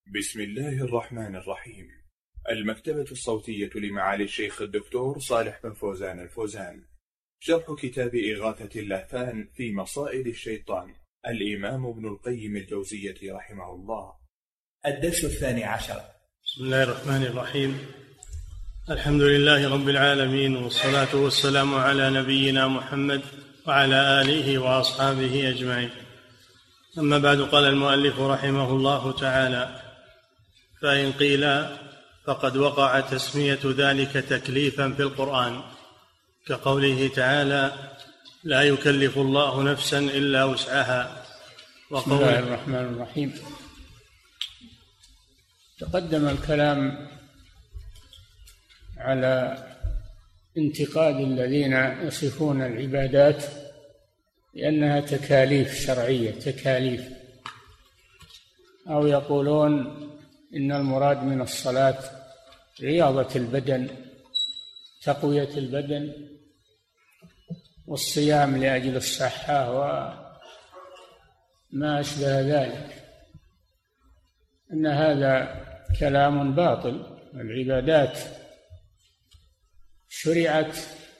بسم الله الرحمن الرحيم. المكتبة الصوتية لمعالي الشيخ الدكتور صالح بن فوزان الفوزان، شرح كتاب إغاثة اللهفان في مصائد الشيطان، الإمام ابن القيم الجوزية رحمه الله. الدرس 12. بسم الله الرحمن الرحيم. الحمد لله رب العالمين، والصلاة والسلام على نبينا محمد وعلى آله وأصحابه أجمعين. أما بعد، قال المؤلف رحمه الله تعالى: فإن قيل فقد وقع تسمية ذلك تكليفا في القرآن، كقوله تعالى: لا يكلف الله نفسا إلا وسعها. بسم الله الرحمن الرحيم. تقدم الكلام على انتقاد الذين يصفون العبادات لأنها تكاليف شرعية، تكاليف، أو يقولون إن المراد من الصلاة رياضة البدن، تقوية البدن، والصيام لأجل الصحة وما أشبه ذلك، أن هذا كلام باطل. العبادات شرعت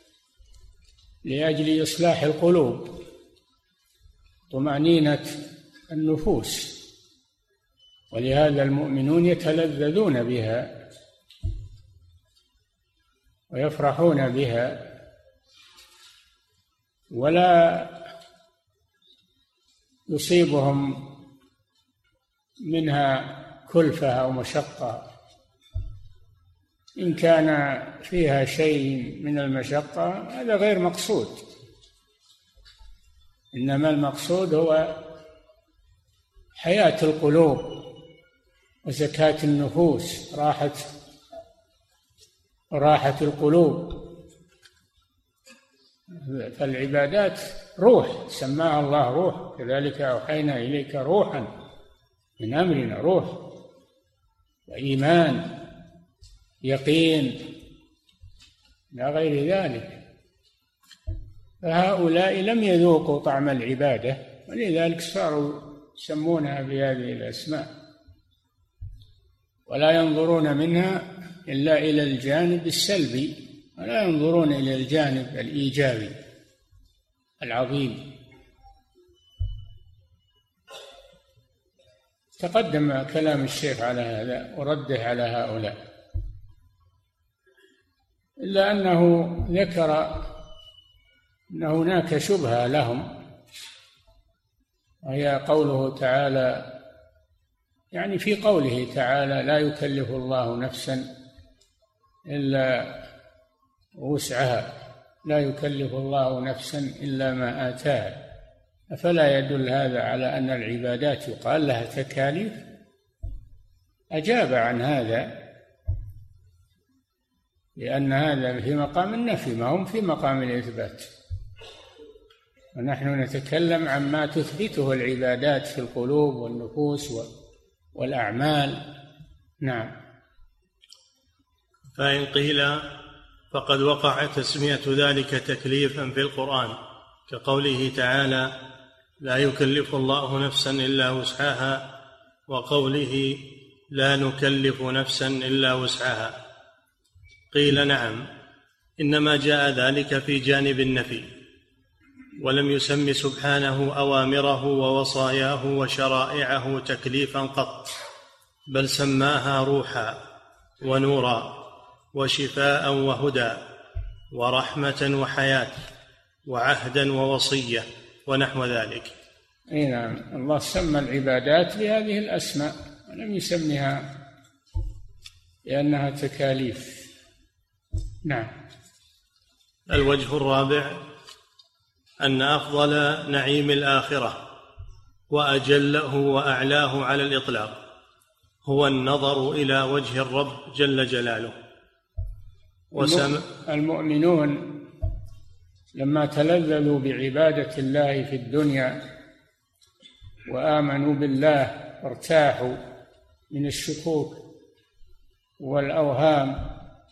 لأجل إصلاح القلوب، طمأنينة النفوس، ولهذا المؤمنون يتلذذون بها ويفرحون بها، ولا يصيبهم منها كلفة أو مشقة. إن كان فيها شيء من المشقة هذا غير مقصود، إنما المقصود هو حياة القلوب وزكاة النفوس، راحة القلوب. فالعبادات روح، سماها الله روح، كذلك أوحينا إليك روحا من أمرنا، روح وإيمان، يقين، لا غير ذلك. فهؤلاء لم يذوقوا طعم العبادة، ولذلك صاروا يسمونها بهذه الأسماء، ولا ينظرون منها إلا إلى الجانب السلبي، ولا ينظرون إلى الجانب الإيجابي العظيم. تقدم كلام الشيخ على هذا ورده على هؤلاء، إلا أنه ذكر أن هناك شبهة لهم، وهي قوله تعالى، يعني في قوله تعالى: لا يكلف الله نفسا إلا وسعها، لا يكلف الله نفسا إلا ما آتاها. أفلا يدل هذا على أن العبادات يقال لها تكاليف؟ أجاب عن هذا، لأن هذا في مقام النفي، ما هم في مقام الإثبات، ونحن نتكلم عما تثبته العبادات في القلوب والنفوس والأعمال. نعم. فإن قيل فقد وقع تسمية ذلك تكليفا في القرآن، كقوله تعالى: لا يكلف الله نفسا إلا وسعها، وقوله: لا نكلف نفسا إلا وسعها. قيل: نعم، إنما جاء ذلك في جانب النفي، ولم يسم سبحانه أوامره ووصاياه وشرائعه تكليفا قط، بل سماها روحا ونورا وشفاء وهدى ورحمة وحياة وعهدا ووصية ونحو ذلك. نعم، الله سمى العبادات بهذه الأسماء ولم يسميها لأنها تكاليف. نعم. الوجه الرابع: أن أفضل نعيم الآخرة وأجله وأعلاه على الإطلاق هو النظر إلى وجه الرب جل جلاله. المؤمنون لما تلذذوا بعبادة الله في الدنيا وآمنوا بالله وارتاحوا من الشكوك والأوهام،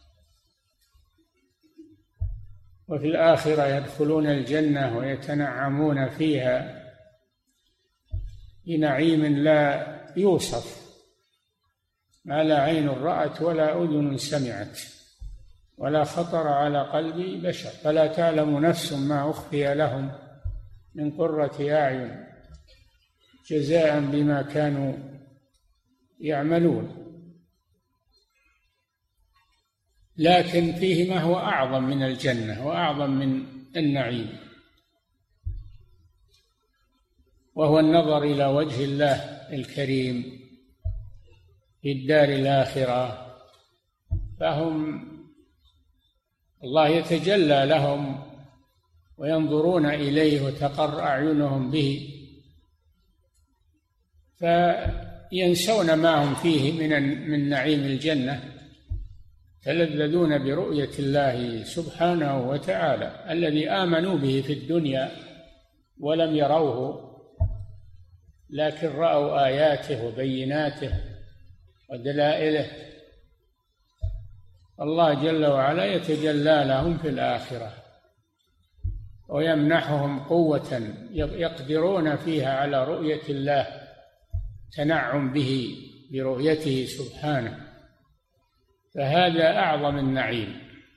وفي الآخرة يدخلون الجنة ويتنعمون فيها بنعيم لا يوصف، ما لا عين رأت ولا أذن سمعت ولا خطر على قلب بشر. فلا تعلم نفس ما أخفي لهم من قرة أعين جزاء بما كانوا يعملون. لكن فيه ما هو أعظم من الجنة وأعظم من النعيم، وهو النظر إلى وجه الله الكريم في الدار الآخرة. فهم الله يتجلى لهم وينظرون إليه وتقر أعينهم به، فينسون ما هم فيه من نعيم الجنة، يتلذذون برؤية الله سبحانه وتعالى الذي آمنوا به في الدنيا ولم يروه، لكن رأوا آياته وبيناته ودلائله. الله جل وعلا يتجلى لهم في الآخرة ويمنحهم قوة يقدرون فيها على رؤية الله، تنعم به برؤيته سبحانه، فهذا أعظم النعيم.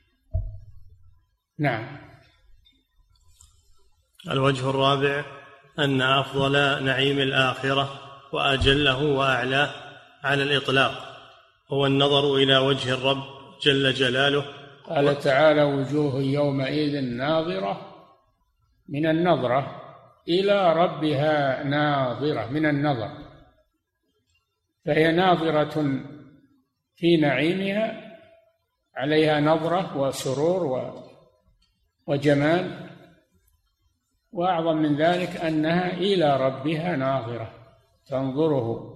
نعم. الوجه الرابع أن أفضل نعيم الآخرة وأجله وأعلاه على الإطلاق هو النظر إلى وجه الرب جل جلاله. قال تعالى: وجوه يومئذ ناظرة، من النظرة إلى ربها ناظرة، من النظر، فهي ناظرة في نعيمها، عليها نظرة وسرور وجمال. وأعظم من ذلك أنها إلى ربها ناظرة، تنظره،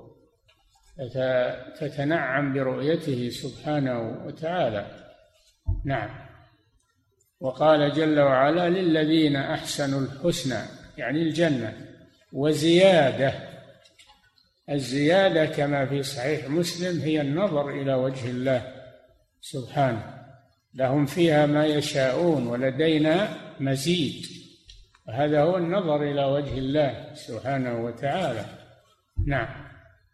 تتنعم برؤيته سبحانه وتعالى. نعم. وقال جل وعلا: للذين أحسنوا الحسنى، يعني الجنة، وزيادة. الزيادة كما في صحيح مسلم هي النظر إلى وجه الله سبحانه، لهم فيها ما يشاءون ولدينا مزيد. هذا هو النظر إلى وجه الله سبحانه وتعالى. نعم.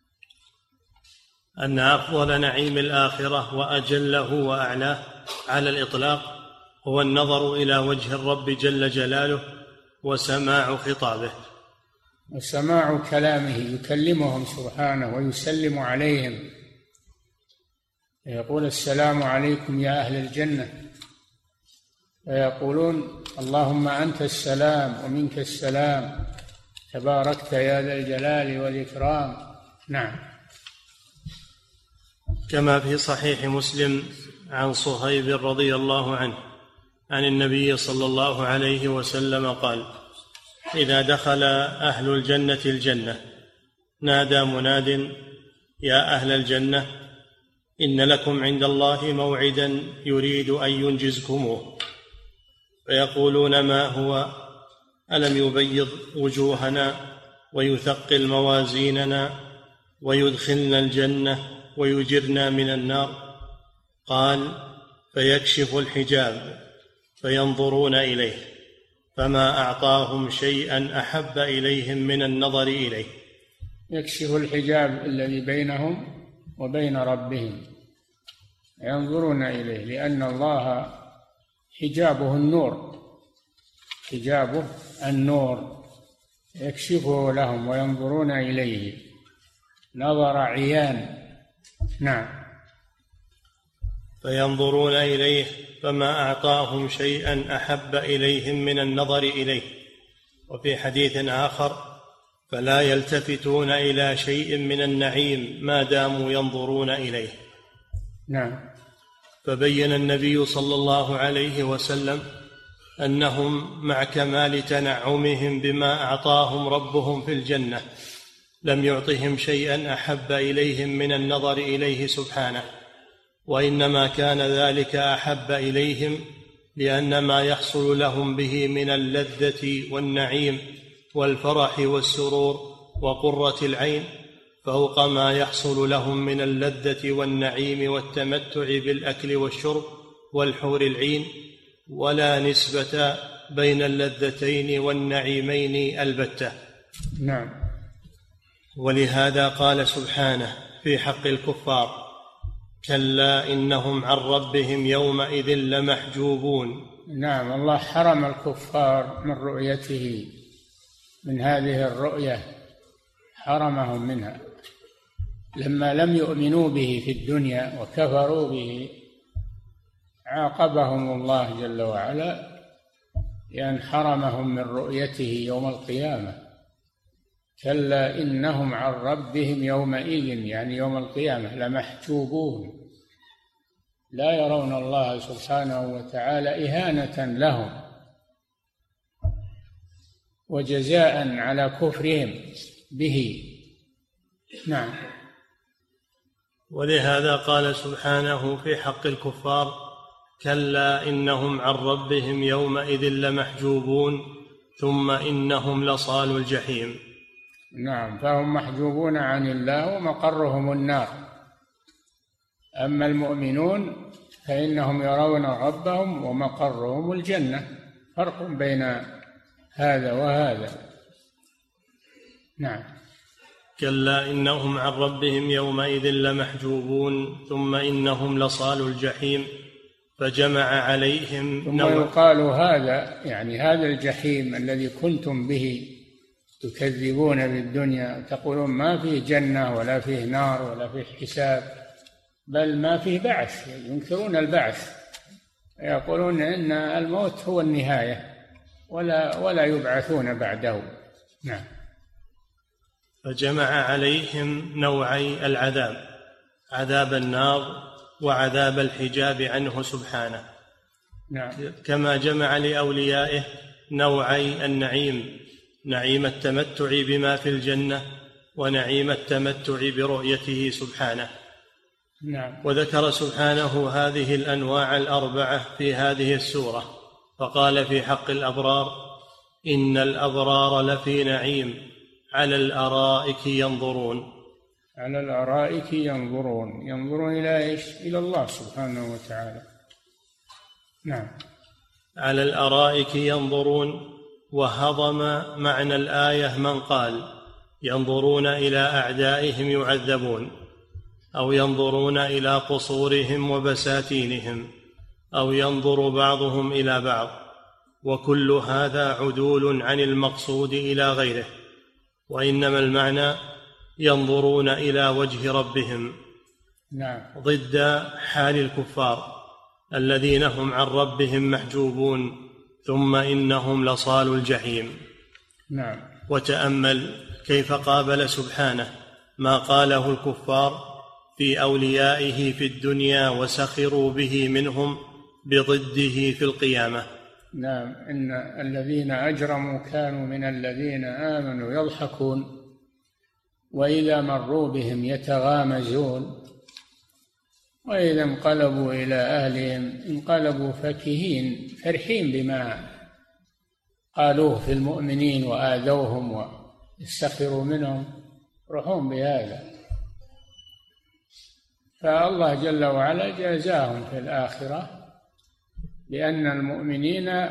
أن أفضل نعيم الآخرة وأجله وأعلاه على الإطلاق هو النظر إلى وجه الرب جل جلاله وسماع خطابه، وسماع كلامه، يكلمهم سبحانه ويسلم عليهم، يقول: السلام عليكم يا أهل الجنة، فيقولون: اللهم أنت السلام ومنك السلام، تباركت يا ذا الجلال والإكرام. نعم. كما في صحيح مسلم عن صهيب رضي الله عنه عن النبي صلى الله عليه وسلم قال: إذا دخل أهل الجنة الجنة نادى مناد: يا أهل الجنة، إن لكم عند الله موعدا يريد أن ينجزكموه. فيقولون: ما هو؟ ألم يبيض وجوهنا ويثقل موازيننا ويدخلنا الجنة ويجرنا من النار؟ قال: فيكشف الحجاب فينظرون إليه، فما أعطاهم شيئا أحب إليهم من النظر إليه. يكشف الحجاب الذي بينهم وبين ربهم، ينظرون إليه، لأن الله حجابه النور، حجابه النور، يكشفه لهم وينظرون إليه نظر عيان. نعم. فينظرون إليه فما أعطاهم شيئا أحب إليهم من النظر إليه. وفي حديث آخر: فلا يلتفتون إلى شيء من النعيم ما داموا ينظرون إليه. نعم. فبين النبي صلى الله عليه وسلم أنهم مع كمال تنعمهم بما أعطاهم ربهم في الجنة لم يعطهم شيئا أحب إليهم من النظر إليه سبحانه، وإنما كان ذلك أحب إليهم لأن ما يحصل لهم به من اللذة والنعيم والفرح والسرور وقرة العين فوق ما يحصل لهم من اللذة والنعيم والتمتع بالأكل والشرب والحور العين، ولا نسبة بين اللذتين والنعيمين البتة. نعم. ولهذا قال سبحانه في حق الكفار: كلا إنهم عن ربهم يومئذ لمحجوبون. نعم، الله حرم الكفار من رؤيته، من هذه الرؤية حرمهم منها لما لم يؤمنوا به في الدنيا وكفروا به، عاقبهم الله جل وعلا بأن حرمهم من رؤيته يوم القيامة. كلا إنهم عن ربهم يومئذ، يعني يوم القيامة، لمحجوبون، لا يرون الله سبحانه وتعالى إهانة لهم وجزاء على كفرهم به. نعم. ولهذا قال سبحانه في حق الكفار: كلا إنهم عن ربهم يومئذ لمحجوبون ثم إنهم لصالوا الجحيم. نعم، فهم محجوبون عن الله ومقرهم النار. أما المؤمنون فإنهم يرون ربهم ومقرهم الجنة، فرق بين هذا وهذا. نعم. كلا إنهم عن ربهم يومئذ لمحجوبون ثم إنهم لصالوا الجحيم فجمع عليهم ثم يقال هذا، يعني هذا الجحيم الذي كنتم به تكذبون بالدنيا، تقولون ما فيه جنة ولا فيه نار ولا فيه حساب، بل ما فيه بعث، ينكرون البعث، يقولون إن الموت هو النهاية ولا يبعثون بعده. نعم. فجمع عليهم نوعي العذاب: عذاب النار وعذاب الحجاب عنه سبحانه. نعم. كما جمع لأوليائه نوعي النعيم: نعيم التمتع بما في الجنة ونعيم التمتع برؤيته سبحانه. نعم. وذكر سبحانه هذه الأنواع الأربعة في هذه السورة، فقال في حق الأبرار: إن الأبرار لفي نعيم على الأرائك ينظرون. على الأرائك ينظرون إلى إيش؟ إلى الله سبحانه وتعالى. نعم. على الأرائك ينظرون. وهضم معنى الآية من قال: ينظرون إلى أعدائهم يعذبون، أو ينظرون إلى قصورهم وبساتينهم، أو ينظر بعضهم إلى بعض، وكل هذا عدول عن المقصود إلى غيره، وإنما المعنى ينظرون إلى وجه ربهم. نعم. ضد حال الكفار الذين هم عن ربهم محجوبون ثم إنهم لصالوا الجحيم. نعم. وتأمل كيف قابل سبحانه ما قاله الكفار في أوليائه في الدنيا وسخروا به منهم بضده في القيامة. نعم. إن الذين أجرموا كانوا من الذين آمنوا يضحكون وإذا مروا بهم يتغامزون وإذا انقلبوا إلى أهلهم انقلبوا فكهين فرحين بما قالوه في المؤمنين وآذوهم ويسخروا منهم، يفرحون بهذا. فالله جل وعلا جازاهم في الآخرة لأن المؤمنين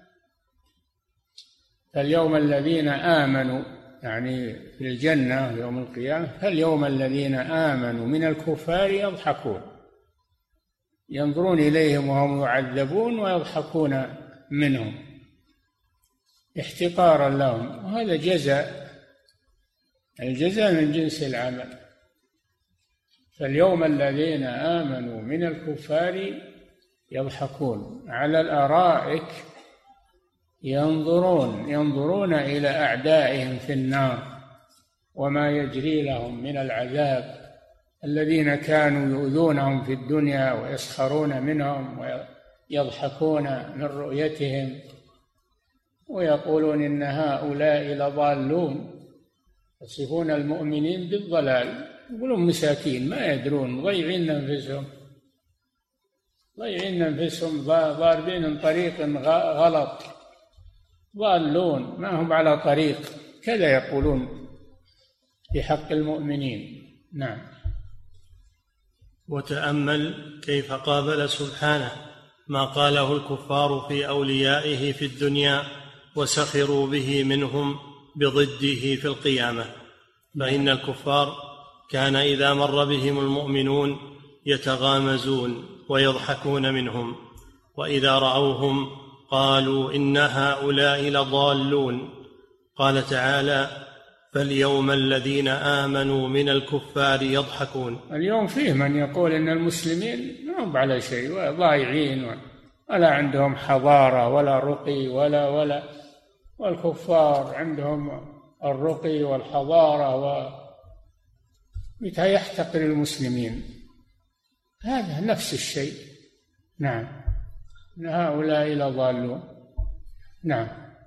فاليوم الذين آمنوا، يعني في الجنة يوم القيامة، فاليوم الذين آمنوا من الكفار يضحكون، ينظرون إليهم وهم يعذبون ويضحكون منهم احتقارا لهم، وهذا جزاء، الجزاء من جنس العمل. فاليوم الذين آمنوا من الكفار يضحكون على الأرائك ينظرون إلى أعدائهم في النار وما يجري لهم من العذاب، الذين كانوا يؤذونهم في الدنيا ويسخرون منهم ويضحكون من رؤيتهم ويقولون إن هؤلاء لضالون، يصفون المؤمنين بالضلال، يقولون مساكين ما يدرون، ضيعين أنفسهم ضاربين طريق غلط، ضالون ما هم على طريق، كذا يقولون في حق المؤمنين. نعم. وتأمل كيف قابل سبحانه ما قاله الكفار في أوليائه في الدنيا وسخروا به منهم بضده في القيامة. فإن الكفار كان إذا مر بهم المؤمنون يتغامزون ويضحكون منهم، وإذا رأوهم قالوا إن هؤلاء لضالون. قال تعالى: فاليوم الذين آمنوا من الكفار يضحكون. اليوم فيه من يقول إن المسلمين ما هم على شيء، ضايعين، ولا عندهم حضارة ولا رقي ولا والكفار عندهم الرقي والحضارة، متى يحتقر المسلمين؟ هذا نفس الشيء. نعم، هؤلاء لضالون. نعم.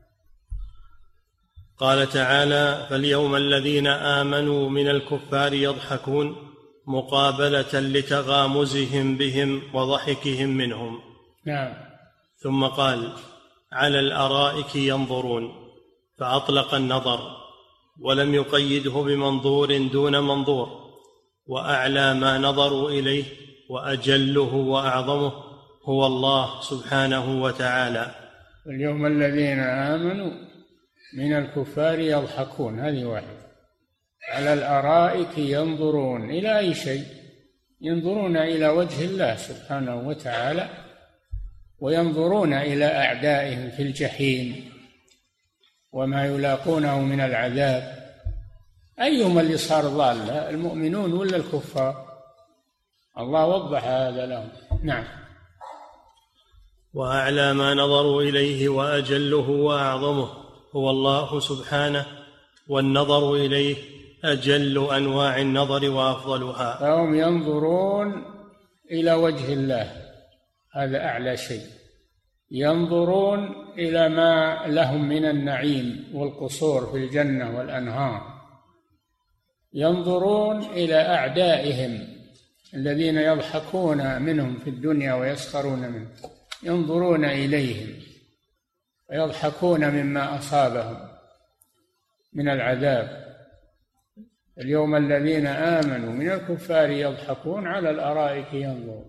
قال تعالى: فاليوم الذين آمنوا من الكفار يضحكون، مقابلة لتغامزهم بهم وضحكهم منهم. نعم. ثم قال: على الأرائك ينظرون، فأطلق النظر ولم يقيده بمنظور دون منظور، وأعلى ما نظروا إليه وأجله وأعظمه هو الله سبحانه وتعالى. اليوم الذين آمنوا من الكفار يضحكون، هذه واحد. على الأرائك ينظرون، إلى أي شيء؟ ينظرون إلى وجه الله سبحانه وتعالى، وينظرون إلى أعدائهم في الجحيم وما يلاقونه من العذاب. أيهما اللي صار ضال، المؤمنون ولا الكفار؟ الله وضح هذا لهم. نعم. وأعلى ما نظروا إليه وأجله وأعظمه هو الله سبحانه، والنظر إليه أجل أنواع النظر وأفضلها. فهم ينظرون إلى وجه الله، هذا أعلى شيء. ينظرون إلى ما لهم من النعيم والقصور في الجنة والأنهار. ينظرون إلى أعدائهم الذين يضحكون منهم في الدنيا ويسخرون منهم، ينظرون إليهم ويضحكون مما أصابهم من العذاب. اليوم الذين آمنوا من الكفار يضحكون على الأرائك ينظرون.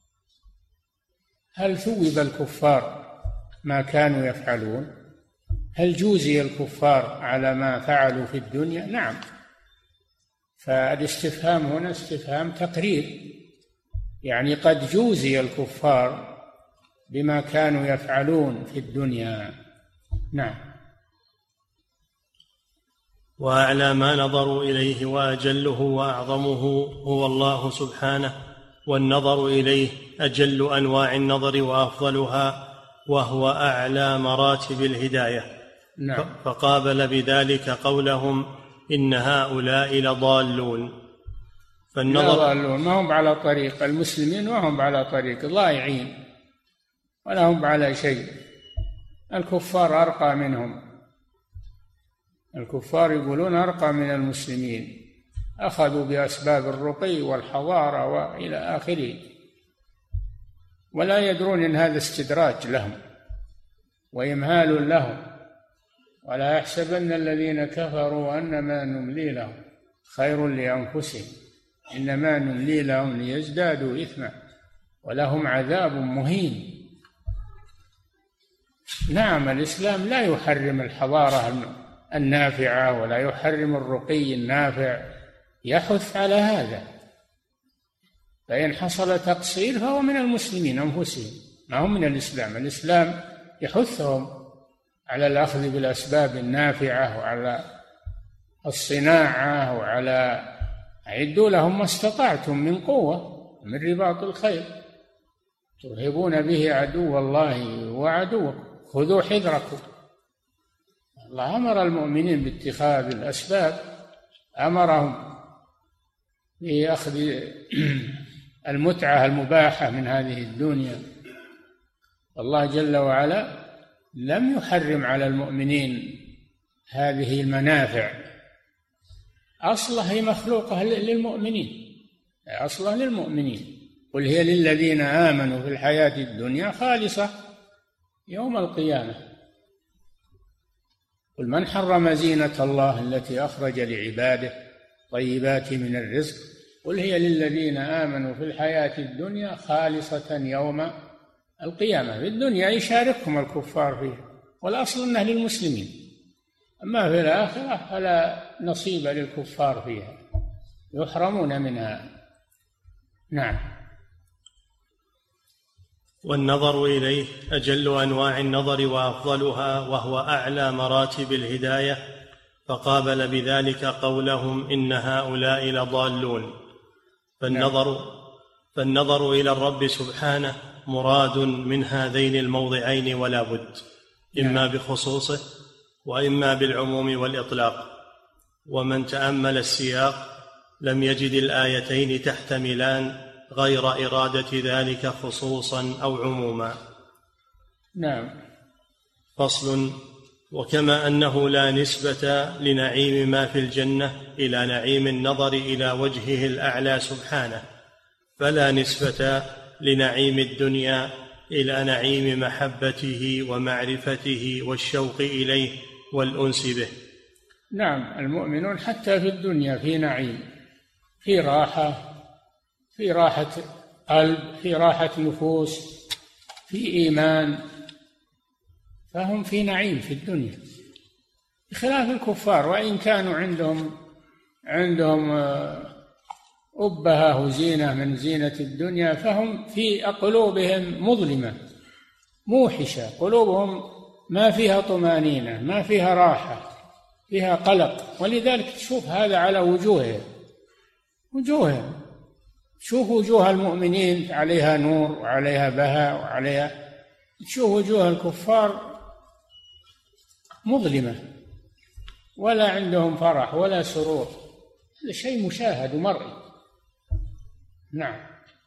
هل ثوب الكفار ما كانوا يفعلون؟ هل جوزي الكفار على ما فعلوا في الدنيا؟ نعم. فالاستفهام هنا استفهام تقرير، يعني قد جوزي الكفار بما كانوا يفعلون في الدنيا. نعم. وأعلى ما نظروا إليه وأجله وأعظمه هو الله سبحانه، والنظر إليه أجل أنواع النظر وأفضلها، وهو أعلى مراتب الهداية. نعم. فقابل بذلك قولهم إن هؤلاء لضالون. فالنظر ضالون، ما هم على طريق المسلمين، وهم على طريق ضائعين ولا هم على شيء. الكفار أرقى منهم، الكفار يقولون أرقى من المسلمين، أخذوا بأسباب الرقي والحضارة وإلى آخره، ولا يدرون أن هذا استدراج لهم وإمهال لهم. ولا يحسبن الذين كفروا أنما نملي لهم خير لأنفسهم إنما نملي لهم ليزدادوا إثما ولهم عذاب مهين. نعم، الإسلام لا يحرم الحضارة النافعة ولا يحرم الرقي النافع، يحث على هذا. فإن حصل تقصير فهو من المسلمين أنفسهم، ما هم من الإسلام. الإسلام يحثهم على الأخذ بالأسباب النافعة وعلى الصناعة وعلى أعدوا لهم ما استطعتم من قوة من رباط الخيل ترهبون به عدو الله وعدوكم خذوا حذركم. الله أمر المؤمنين باتخاذ الأسباب، أمرهم بأخذ المتعة المباحة من هذه الدنيا. الله جل وعلا لم يحرم على المؤمنين هذه المنافع، أصلها هي مخلوقة للمؤمنين، أصلها للمؤمنين. قل هي للذين آمنوا في الحياة الدنيا خالصة يوم القيامة. قل من حرم زينة الله التي أخرج لعباده طيبات من الرزق قل هي للذين آمنوا في الحياة الدنيا خالصة يوم القيامة. في الدنيا يشاركهم الكفار فيها، والأصل أنها للمسلمين، أما في الآخرة فلا نصيب للكفار فيها، يحرمون منها. نعم. والنظر إليه أجل أنواع النظر وأفضلها، وهو أعلى مراتب الهداية، فقابل بذلك قولهم إن هؤلاء لضالون. فالنظر إلى الرب سبحانه مراد من هذين الموضعين ولا بد، إما بخصوصه وإما بالعموم والإطلاق. ومن تأمل السياق لم يجد الآيتين تحتملان غير إرادة ذلك خصوصا أو عموما. نعم. فصل. وكما أنه لا نسبة لنعيم ما في الجنة إلى نعيم النظر إلى وجهه الأعلى سبحانه، فلا نسبة لنعيم الدنيا إلى نعيم محبته ومعرفته والشوق إليه والأنس به. نعم، المؤمنون حتى في الدنيا في نعيم، في راحة، في راحة قلب، في راحة نفوس، في إيمان، فهم في نعيم في الدنيا، بخلاف الكفار. وإن كانوا عندهم أبهة وزينة من زينة الدنيا، فهم في قلوبهم مظلمة موحشة، قلوبهم ما فيها طمأنينة، ما فيها راحة، فيها قلق. ولذلك تشوف هذا على وجوههم. شوف وجوه المؤمنين عليها نور وعليها بهاء وعليها، تشوف وجوه الكفار مظلمة، ولا عندهم فرح ولا سرور. هذا شيء مشاهد ومرئي. نعم.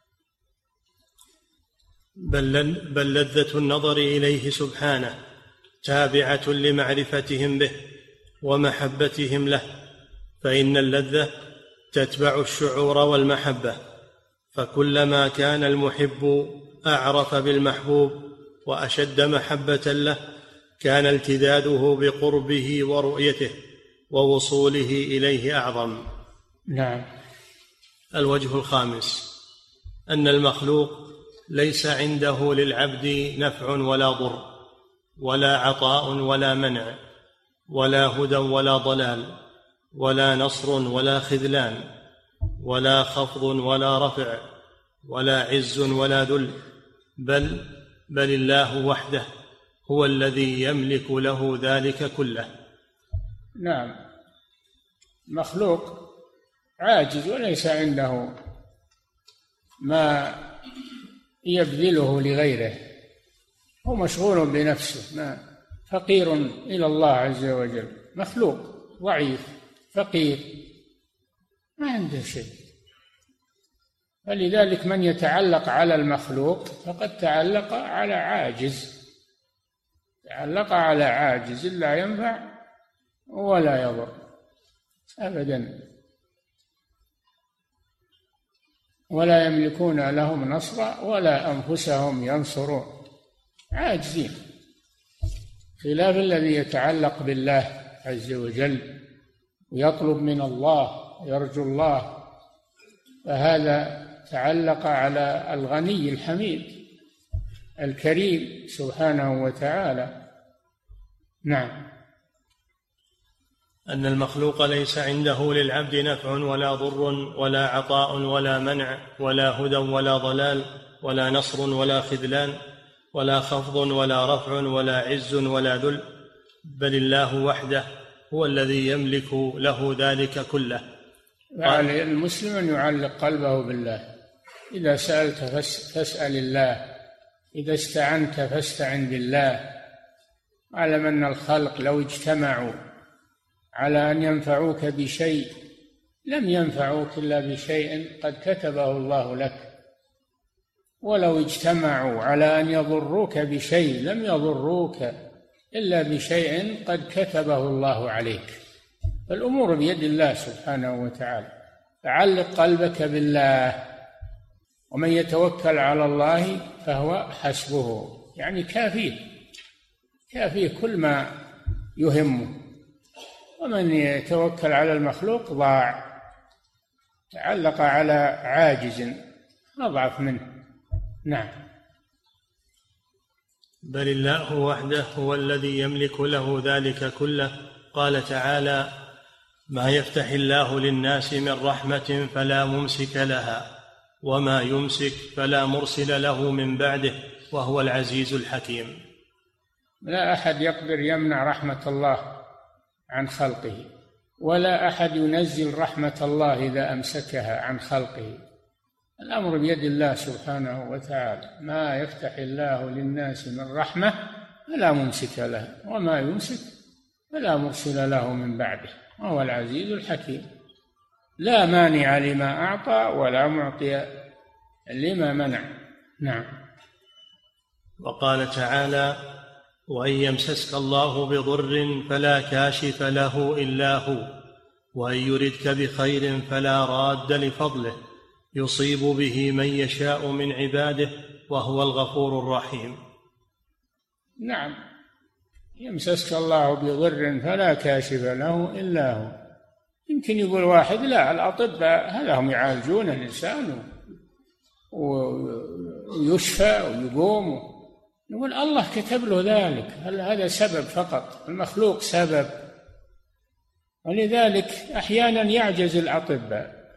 بل لذة النظر إليه سبحانه تابعة لمعرفتهم به ومحبتهم له، فإن اللذة تتبع الشعور والمحبة، فكلما كان المحب أعرف بالمحبوب وأشد محبة له، كان التذاذه بقربه ورؤيته ووصوله إليه أعظم. نعم. الوجه الخامس أن المخلوق ليس عنده للعبد نفع ولا ضر، ولا عطاء ولا منع، ولا هدى ولا ضلال، ولا نصر ولا خذلان، ولا خفض ولا رفع، ولا عز ولا ذل، بل الله وحده هو الذي يملك له ذلك كله. نعم. مخلوق عاجز وليس عنده ما يبذله لغيره، هو مشغول بنفسه، ما فقير إلى الله عز وجل. مخلوق ضعيف فقير ما عنده شيء. فلذلك من يتعلق على المخلوق فقد تعلق على عاجز، تعلق على عاجز لا ينفع ولا يضر أبدا، ولا يملكون لهم نصرا ولا أنفسهم ينصرون، عاجزين، خلاف الذي يتعلق بالله عز وجل ويطلب من الله ويرجو الله، فهذا تعلق على الغني الحميد الكريم سبحانه وتعالى. نعم. أن المخلوق ليس عنده للعبد نفع ولا ضر، ولا عطاء ولا منع، ولا هدى ولا ضلال، ولا نصر ولا خذلان، ولا خفض ولا رفع، ولا عز ولا ذل، بل الله وحده هو الذي يملك له ذلك كله. يعني المسلم أن يعلق قلبه بالله، إذا سألت فاسأل الله، إذا استعنت فاستعن بالله. اعلم أن الخلق لو اجتمعوا على أن ينفعوك بشيء لم ينفعوك إلا بشيء قد كتبه الله لك، ولو اجتمعوا على أن يضروك بشيء لم يضروك إلا بشيء قد كتبه الله عليك. فالأمور بيد الله سبحانه وتعالى. فعلق قلبك بالله، ومن يتوكل على الله فهو حسبه، يعني كافيه كل ما يهمه. ومن يتوكل على المخلوق ضاع، تعلق على عاجز أضعف منه. نعم. بل الله وحده هو الذي يملك له ذلك كله. قال تعالى: ما يفتح الله للناس من رحمة فلا ممسك لها، وما يمسك فلا مرسل له من بعده، وهو العزيز الحكيم. لا أحد يقدر يمنع رحمة الله عن خلقه، ولا أحد ينزل رحمة الله إذا أمسكها عن خلقه. الأمر بيد الله سبحانه وتعالى، ما يفتح الله للناس من رحمة فلا ممسك له، وما يمسك فلا مرسل له من بعده، وهو العزيز الحكيم. لا مانع لما أعطى ولا معطي لما منع. نعم. وقال تعالى: وإن يمسسك الله بضر فلا كاشف له إلا هو، وإن يردك بخير فلا راد لفضله، يصيب به من يشاء من عباده، وهو الغفور الرحيم. نعم، يمسسك الله بضر فلا كاشف له إلا هو. يمكن يقول واحد: لا، الأطباء هذا هم يعالجون الإنسان ويشفى ويقوم. نقول الله كتب له ذلك، هذا سبب فقط، المخلوق سبب، ولذلك أحيانا يعجز الأطباء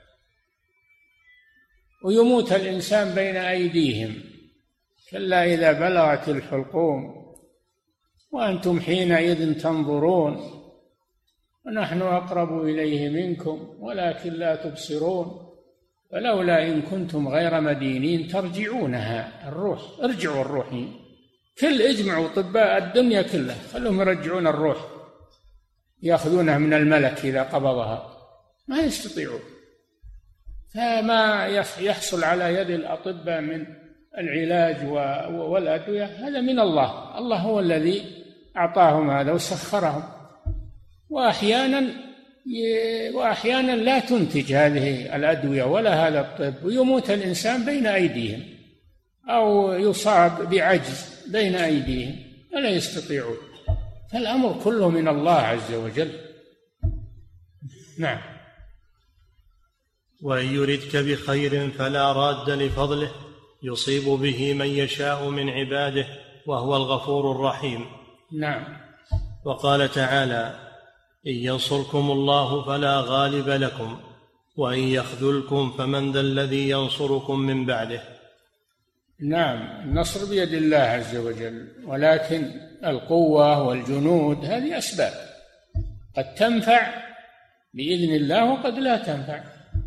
ويموت الإنسان بين أيديهم. كلا إذا بلغت الحلقوم وأنتم حينئذ تنظرون ونحن أقرب إليه منكم ولكن لا تبصرون، فلولا إن كنتم غير مدينين ترجعونها. الروح، ارجعوا الروح، اجمعوا أطباء الدنيا كلها خلهم يرجعون الروح، يأخذونها من الملك إذا قبضها، ما يستطيعون. فما يحصل على يد الأطباء من العلاج والأدوية هذا من الله، الله هو الذي أعطاهم هذا وسخرهم. وأحيانا لا تنتج هذه الأدوية ولا هذا الطب، ويموت الإنسان بين أيديهم أو يصاب بعجز بين أيديهم ولا يستطيعون. فالأمر كله من الله عز وجل. نعم. وإن يردك بخير فلا راد لفضله، يصيب به من يشاء من عباده، وهو الغفور الرحيم. نعم. وقال تعالى: إن ينصركم الله فلا غالب لكم، وإن يخذلكم فمن ذا الذي ينصركم من بعده. نعم، النصر بيد الله عز وجل، ولكن القوة والجنود هذه أسباب قد تنفع بإذن الله وقد لا تنفع،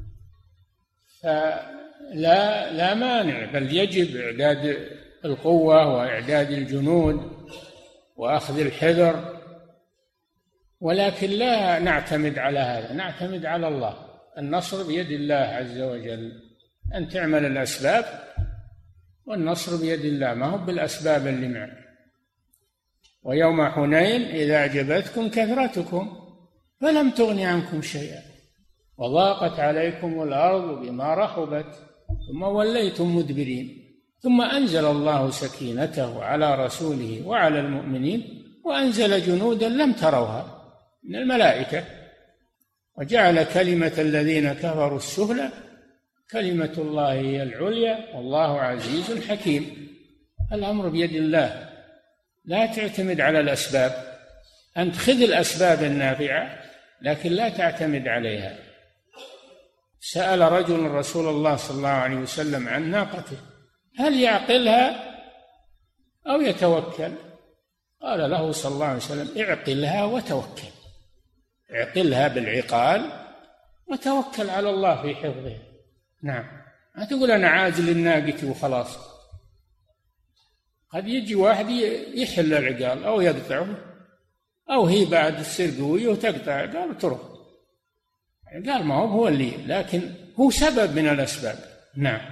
فلا مانع، بل يجب إعداد القوة وإعداد الجنود وأخذ الحذر، ولكن لا نعتمد على هذا، نعتمد على الله. النصر بيد الله عز وجل، أن تعمل الأسباب، والنصر بيد الله، ما هو بالأسباب اللي معك. ويوم حنين إذا أعجبتكم كثرتكم فلم تغن عنكم شيئا وضاقت عليكم الأرض بما رحبت ثم وليتم مدبرين، ثم أنزل الله سكينته على رسوله وعلى المؤمنين وأنزل جنودا لم تروها من الملائكة، وجعل كلمة الذين كفروا السفلى كلمة الله هي العليا والله عزيز حكيم. الأمر بيد الله، لا تعتمد على الأسباب، أنت خذ الأسباب النافعة لكن لا تعتمد عليها. سأل رجل رسول الله صلى الله عليه وسلم عن ناقته: هل يعقلها أو يتوكل؟ قال له صلى الله عليه وسلم: اعقلها وتوكل، اعقلها بالعقال وتوكل على الله في حفظها. نعم، ما تقول أنا عازل الناقة وخلاص، قد يجي واحد يحل العقال أو يقطعه، أو هي بعد تصير قوية وتقطع عقال وتروح. عقال ما هو اللي، لكن هو سبب من الأسباب. نعم.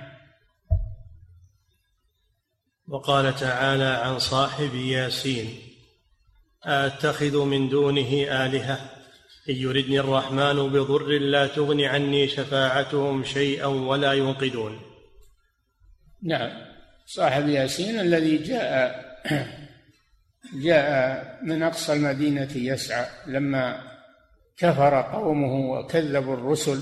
وقال تعالى عن صاحب ياسين: أتخذ من دونه آلهة إن يردني الرحمن بضر لا تغن عني شفاعتهم شيئا ولا ينقذون. نعم، صاحب ياسين الذي جاء من أقصى المدينة يسعى لما كفر قومه وكذبوا الرسل،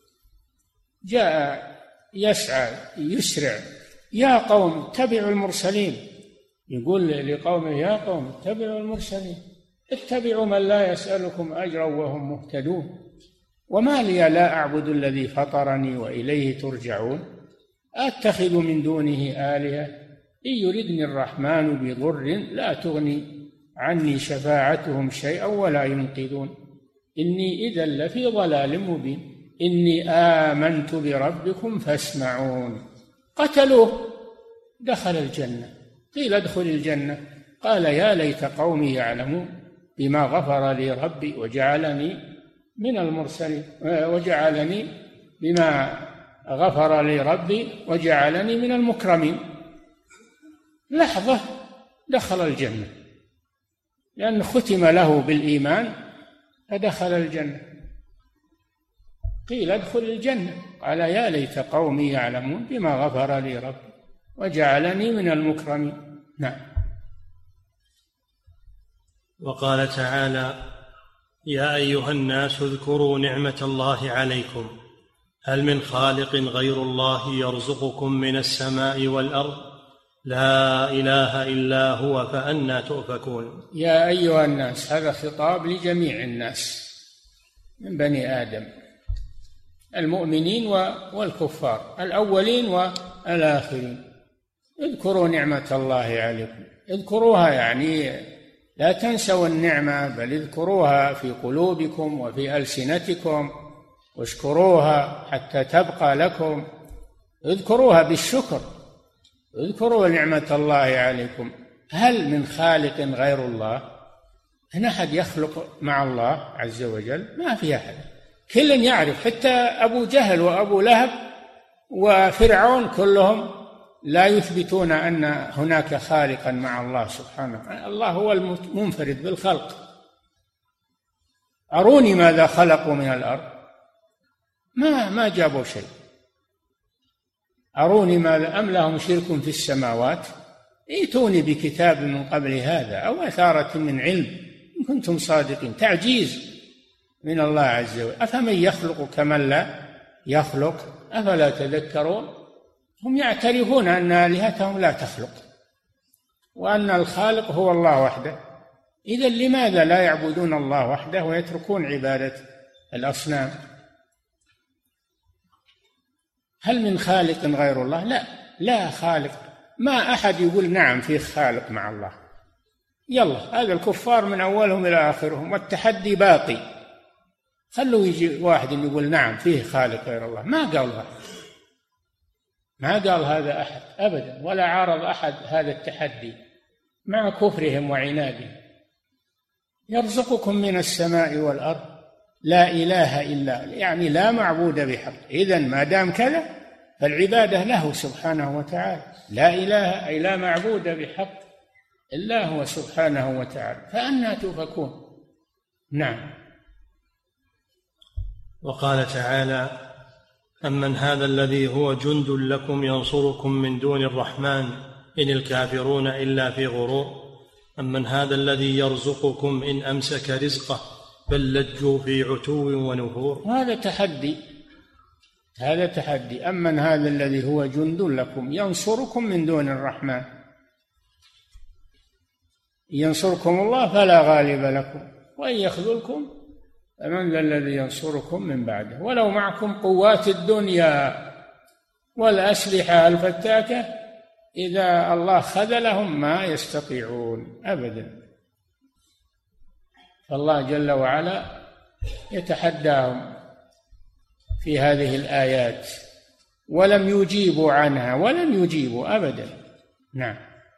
جاء يسعى يسرع: يا قوم اتبعوا المرسلين. يقول لقومه: يا قوم اتبعوا المرسلين، اتبعوا من لا يسألكم أجرا وهم مهتدون، وما لي لا أعبد الذي فطرني وإليه ترجعون، أتخذ من دونه آلهة إن يردني الرحمن بضر لا تغني عني شفاعتهم شيئا ولا ينقذون إني إذا لفي ضلال مبين إني آمنت بربكم فاسمعون. قتلوه دخل الجنة، قيل ادخل الجنة قال يا ليت قومي يعلمون بما غفر لي ربي وجعلني من المرسلين وجعلني بما غفر لي ربي وجعلني من المكرمين. لحظة دخل الجنة لأن ختم له بالإيمان فدخل الجنة. قيل ادخل الجنة قال يا ليت قومي يعلمون بما غفر لي ربي وجعلني من المكرمين. نعم. وقال تعالى يا أيها الناس اذكروا نعمة الله عليكم هل من خالق غير الله يرزقكم من السماء والأرض لا إله إلا هو فأنى تؤفكون. يا أيها الناس هذا خطاب لجميع الناس من بني آدم، المؤمنين والكفار، الأولين والآخرين. اذكروا نعمة الله عليكم، اذكروها يعني لا تنسوا النعمة بل اذكروها في قلوبكم وفي ألسنتكم واشكروها حتى تبقى لكم. اذكروها بالشكر، اذكروا نعمة الله عليكم. هل من خالق غير الله؟ هل أحد يخلق مع الله عز وجل؟ ما في أحد، كل يعرف، حتى أبو جهل وأبو لهب وفرعون كلهم لا يثبتون أن هناك خالقا مع الله سبحانه. الله هو المنفرد بالخلق. أروني ماذا خلقوا من الأرض، ما جابوا شيء. أروني ماذا أم لهم شرك في السماوات ائتوني بكتاب من قبل هذا أو أثارة من علم إن كنتم صادقين. تعجيز من الله عز وجل. أفمن يخلق كمن لا يخلق أفلا تذكرون. هم يعترفون أن آلهتهم لا تخلق وأن الخالق هو الله وحده. إذن لماذا لا يعبدون الله وحده ويتركون عبادة الأصنام؟ هل من خالق غير الله؟ لا خالق. ما أحد يقول نعم فيه خالق مع الله. يلا هذا الكفار من أولهم إلى آخرهم والتحدي باقي. خلوا يجي واحد يقول نعم فيه خالق غير الله. ما قال واحد، ما قال هذا أحد أبدا، ولا عارض أحد هذا التحدي مع كفرهم وعنادهم. يرزقكم من السماء والأرض لا إله إلا، يعني لا معبود بحق. إذن ما دام كذا فالعبادة له سبحانه وتعالى. لا إله أي لا معبود بحق إلا هو سبحانه وتعالى، فأنى تؤفكون. نعم. وقال تعالى أمن هذا الذي هو جند لكم ينصركم من دون الرحمن إن الكافرون إلا في غرور أمن هذا الذي يرزقكم إن أمسك رزقه بل لجوا في عتو ونفور. هذا تحدي. أمن هذا الذي هو جند لكم ينصركم من دون الرحمن. ينصركم الله فلا غالب لكم وإن يخذلكم فمن ذا الذي ينصركم من بعده ولو معكم قوات الدنيا والأسلحة الفتاكة إذا الله خذلهم ما يستطيعون أبدا. فالله جل وعلا يتحداهم في هذه الآيات ولم يجيبوا عنها ولن يجيبوا أبدا. نعم.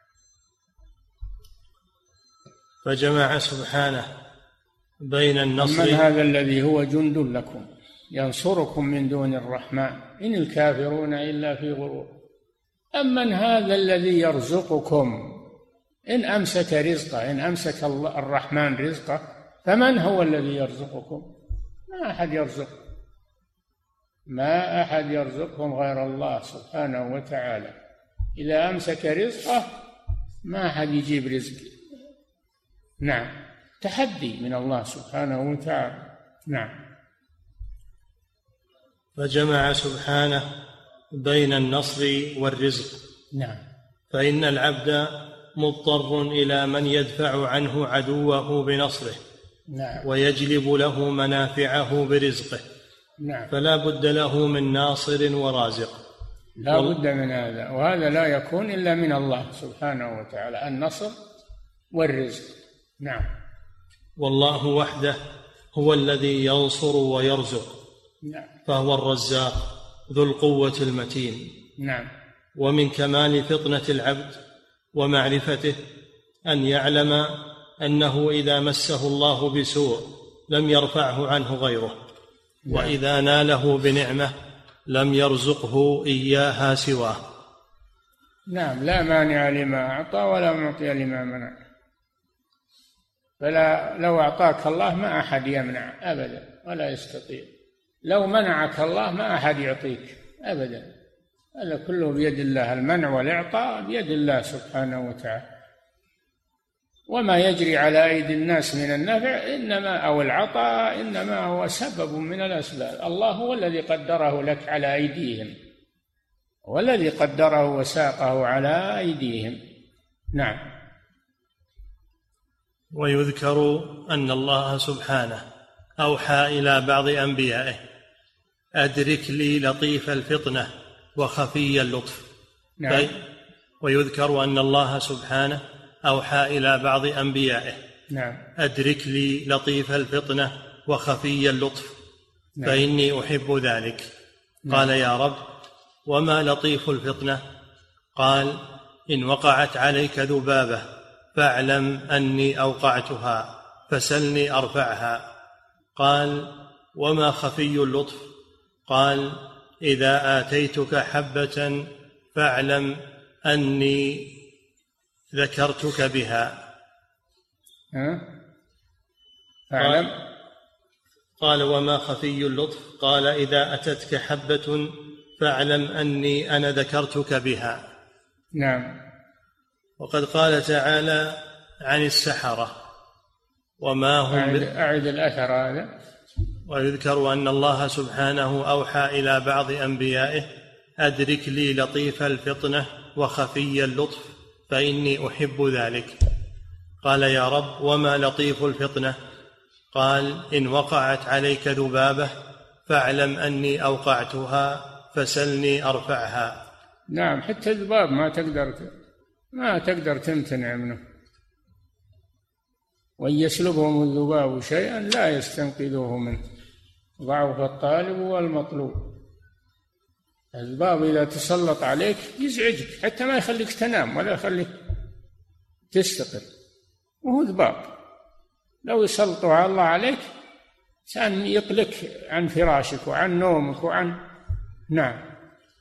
فجمع سبحانه بين النصر. من هذا الذي هو جند لكم ينصركم من دون الرحمن إن الكافرون إلا في غرور. أمن هذا الذي يرزقكم إن أمسك رزقه، إن أمسك الرحمن رزقه فمن هو الذي يرزقكم؟ ما أحد يرزقكم غير الله سبحانه وتعالى. إذا أمسك رزقه ما أحد يجيب رزق. نعم. تحدي من الله سبحانه وتعالى. نعم. فجمع سبحانه بين النصر والرزق. نعم. فإن العبد مضطر إلى من يدفع عنه عدوه بنصره. نعم. ويجلب له منافعه برزقه. نعم. فلا بد له من ناصر ورازق. لا بد من هذا، وهذا لا يكون إلا من الله سبحانه وتعالى، النصر والرزق. نعم. والله وحده هو الذي ينصر ويرزق، نعم. فهو الرزاق ذو القوة المتين. نعم. ومن كمال فطنة العبد ومعرفته أن يعلم أنه إذا مسه الله بسوء لم يرفعه عنه غيره، وإذا ناله بنعمة لم يرزقه إياها سواه. نعم. لا مانع لما أعطى ولا معطي لما منع، فلا لو أعطاك الله ما أحد يمنع أبدا ولا يستطيع، لو منعك الله ما أحد يعطيك أبدا، هذا كله بيد الله، المنع والإعطاء بيد الله سبحانه وتعالى. وما يجري على أيدي الناس من النفع إنما أو العطاء إنما هو سبب من الأسباب، الله هو الذي قدره لك على أيديهم، والذي قدره وساقه على أيديهم. نعم. ويذكر أن الله سبحانه أوحى إلى بعض أنبيائه: أدرك لي لطيف الفطنة وخفي اللطف. نعم. ويذكر أن الله سبحانه أوحى إلى بعض أنبيائه: نعم. أدرك لي لطيف الفطنة وخفي اللطف. نعم. فإني أحب ذلك. نعم. قال: يا رب، وما لطيف الفطنة؟ قال: إن وقعت عليك ذبابة فاعلم أني أوقعتها فسلني أرفعها. قال: وما خفي اللطف؟ قال: إذا آتيتك حبة فاعلم أني ذكرتك بها. فاعلم. قال: وما خفي اللطف؟ قال: إذا أتتك حبة فاعلم أني أنا ذكرتك بها. نعم. وقد قال تعالى عن السحرة: وما هم أعد الأثر هذا. ويذكر أن الله سبحانه أوحى إلى بعض أنبيائه: أدرك لي لطيف الفطنة وخفي اللطف فإني أحب ذلك. قال: يا رب، وما لطيف الفطنة؟ قال: إن وقعت عليك ذبابة فاعلم أني أوقعتها فسلني أرفعها. نعم. حتى الذباب ما تقدر تمتنع منه، وإن يسلبهم الذباب شيئا لا يستنقذوه منه، ضعف الطالب والمطلوب. الذباب إذا تسلط عليك يزعجك حتى ما يخليك تنام ولا يخليك تستقر، وهو ذباب لو يسلطوا على الله عليك كان يقلك عن فراشك وعن نومك وعن. نعم.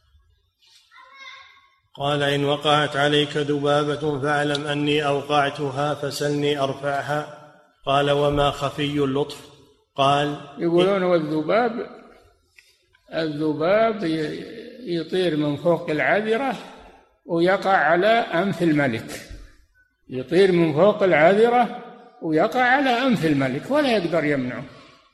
قال: إن وقعت عليك ذبابة فاعلم أني أوقعتها فسلني أرفعها. قال: وما خفي اللطف؟ قال: يقولون الذباب يطير من فوق العذرة ويقع على أنف الملك، يطير من فوق العذرة ويقع على أنف الملك ولا يقدر يمنعه،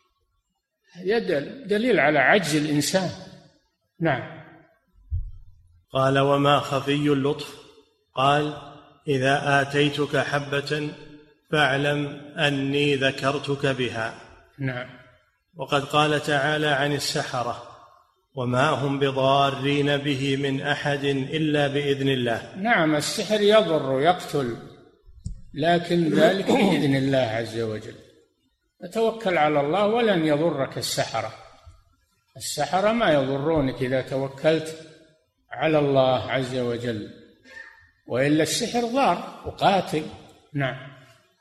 دليل على عجز الإنسان. نعم. قال: وما خفي اللطف؟ قال: إذا آتيتك حبة فاعلم أني ذكرتك بها. نعم. وقد قال تعالى عن السحرة: وما هم بضارين به من أحد إلا بإذن الله. نعم. السحر يضر ويقتل، لكن ذلك بإذن الله عز وجل. توكل على الله ولن يضرك السحرة ما يضرونك إذا توكلت على الله عز وجل، وإلا السحر ضار وقاتل. نعم.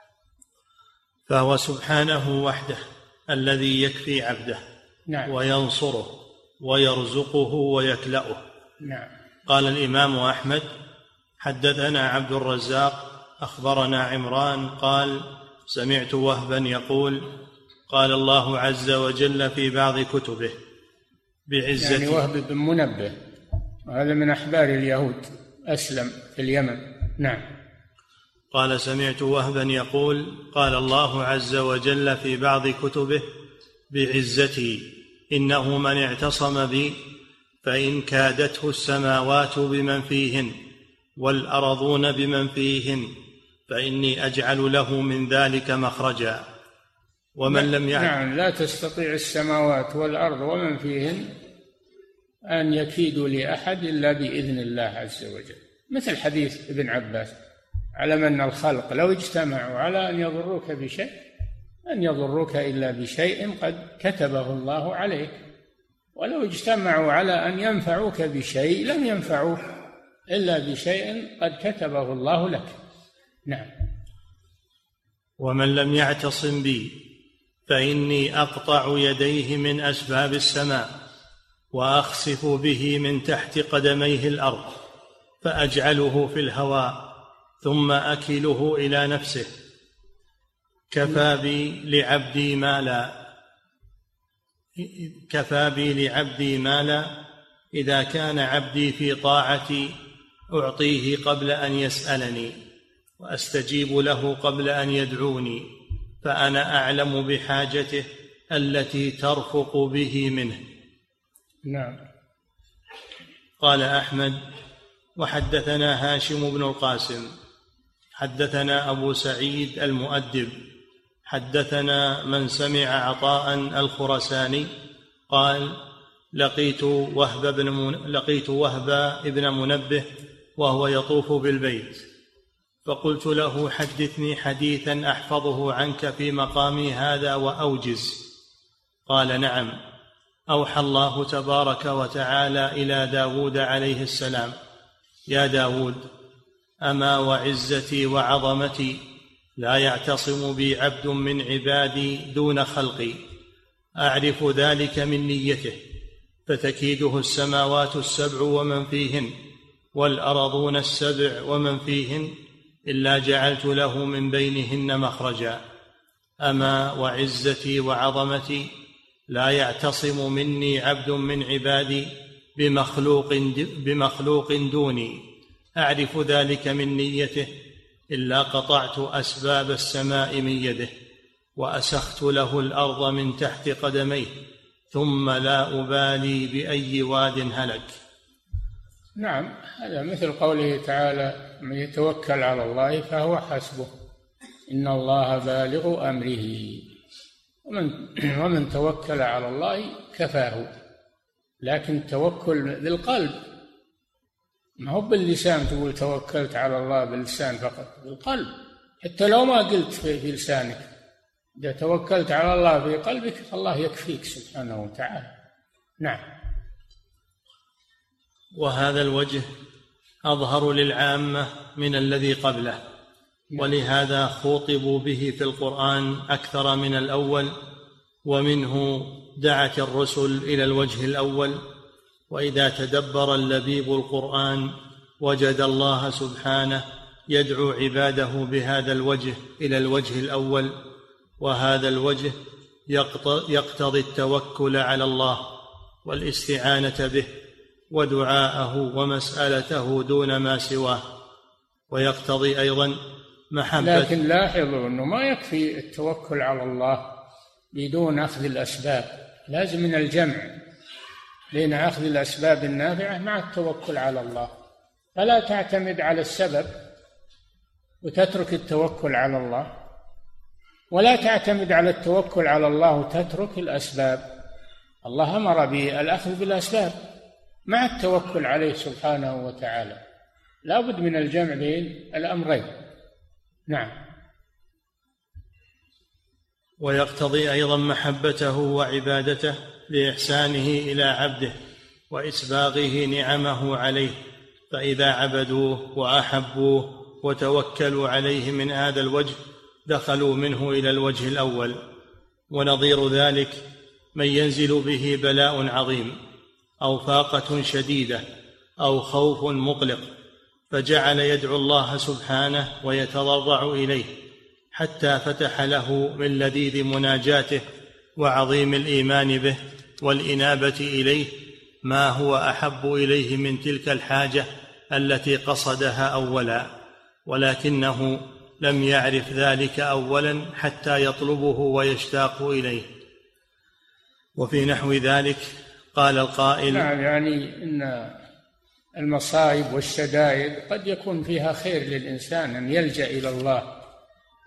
فهو سبحانه وحده الذي يكفي عبده. نعم. وينصره ويرزقه ويكلأه. نعم. قال الإمام أحمد: حدثنا عبد الرزاق أخبرنا عمران قال: سمعت وهبا يقول: قال الله عز وجل في بعض كتبه بعزة. يعني وهب بن منبه، وهذا من أحبار اليهود، أسلم في اليمن. نعم. قال: سمعت وهبا يقول: قال الله عز وجل في بعض كتبه بعزتي: إنه من اعتصم بي فإن كادته السماوات بمن فيهن والأرضون بمن فيهن فإني أجعل له من ذلك مخرجا. ومن لم يعلم. نعم. لا تستطيع السماوات والأرض ومن فيهن أن يكيدوا لأحد إلا بإذن الله عز وجل، مثل حديث ابن عباس: علم أن الخلق لو اجتمعوا على أن يضروك بشيء أن يضروك إلا بشيء قد كتبه الله عليك، ولو اجتمعوا على أن ينفعوك بشيء لم ينفعوك إلا بشيء قد كتبه الله لك. نعم. ومن لم يعتصم بي فإني أقطع يديه من أسباب السماء وأخسف به من تحت قدميه الأرض فأجعله في الهواء ثم أكله إلى نفسه. كفى بي لعبدي مالا إذا كان عبدي في طاعتي أعطيه قبل أن يسألني وأستجيب له قبل أن يدعوني، فأنا أعلم بحاجته التي ترفق به منه. نعم. قال أحمد: وحدثنا هاشم بن القاسم حدثنا أبو سعيد المؤدب حدثنا من سمع عطاء الخرساني قال: لقيت وهب ابن منبه وهو يطوف بالبيت، فقلت له: حدثني حديثا أحفظه عنك في مقامي هذا وأوجز. قال: نعم. أوحى الله تبارك وتعالى إلى داود عليه السلام: يا داود، أما وعزتي وعظمتي لا يعتصم بي عبد من عبادي دون خلقي، أعرف ذلك من نيته، فتكيده السماوات السبع ومن فيهن والأرضون السبع ومن فيهن إلا جعلت له من بينهن مخرجا. أما وعزتي وعظمتي لا يعتصم مني عبد من عبادي بمخلوق دوني، أعرف ذلك من نيته، إلا قطعت أسباب السماء من يده وأسخت له الأرض من تحت قدميه ثم لا أبالي بأي واد هلك. نعم، هذا مثل قوله تعالى: من يتوكل على الله فهو حسبه، إن الله بالغ أمره، ومن توكل على الله كفاه. لكن التوكل بالقلب، ما هو باللسان تقول توكلت على الله باللسان فقط، بالقلب، حتى لو ما قلت في لسانك، إذا توكلت على الله في قلبك الله يكفيك سبحانه وتعالى. نعم. وهذا الوجه أظهر للعامة من الذي قبله، ولهذا خوطبوا به في القرآن أكثر من الأول، ومنه دعت الرسل إلى الوجه الأول. وإذا تدبر اللبيب القرآن وجد الله سبحانه يدعو عباده بهذا الوجه إلى الوجه الأول، وهذا الوجه يقتضي التوكل على الله والاستعانة به ودعاءه ومسألته دون ما سواه، ويقتضي أيضا محبة. لكن لاحظوا أنه ما يكفي التوكل على الله بدون أخذ الأسباب، لازم من الجمع بين أخذ الأسباب النافعة مع التوكل على الله، فلا تعتمد على السبب وتترك التوكل على الله، ولا تعتمد على التوكل على الله وتترك الأسباب. الله أمر بالأخذ بالأسباب مع التوكل عليه سبحانه وتعالى، لا بد من الجمع بين الأمرين. نعم. ويقتضي أيضا محبته وعبادته لإحسانه إلى عبده وإسباغه نعمه عليه، فإذا عبدوه وأحبوه وتوكلوا عليه من هذا الوجه دخلوا منه إلى الوجه الأول. ونظير ذلك من ينزل به بلاء عظيم أو فاقة شديدة أو خوف مقلق، فجعل يدعو الله سبحانه ويتضرع إليه حتى فتح له من لذيذ مناجاته وعظيم الإيمان به والإنابة إليه ما هو أحب إليه من تلك الحاجة التي قصدها أولا، ولكنه لم يعرف ذلك أولا حتى يطلبه ويشتاق إليه. وفي نحو ذلك قال القائل: نعم، يعني إن المصائب والشدائد قد يكون فيها خير للإنسان أن يلجأ إلى الله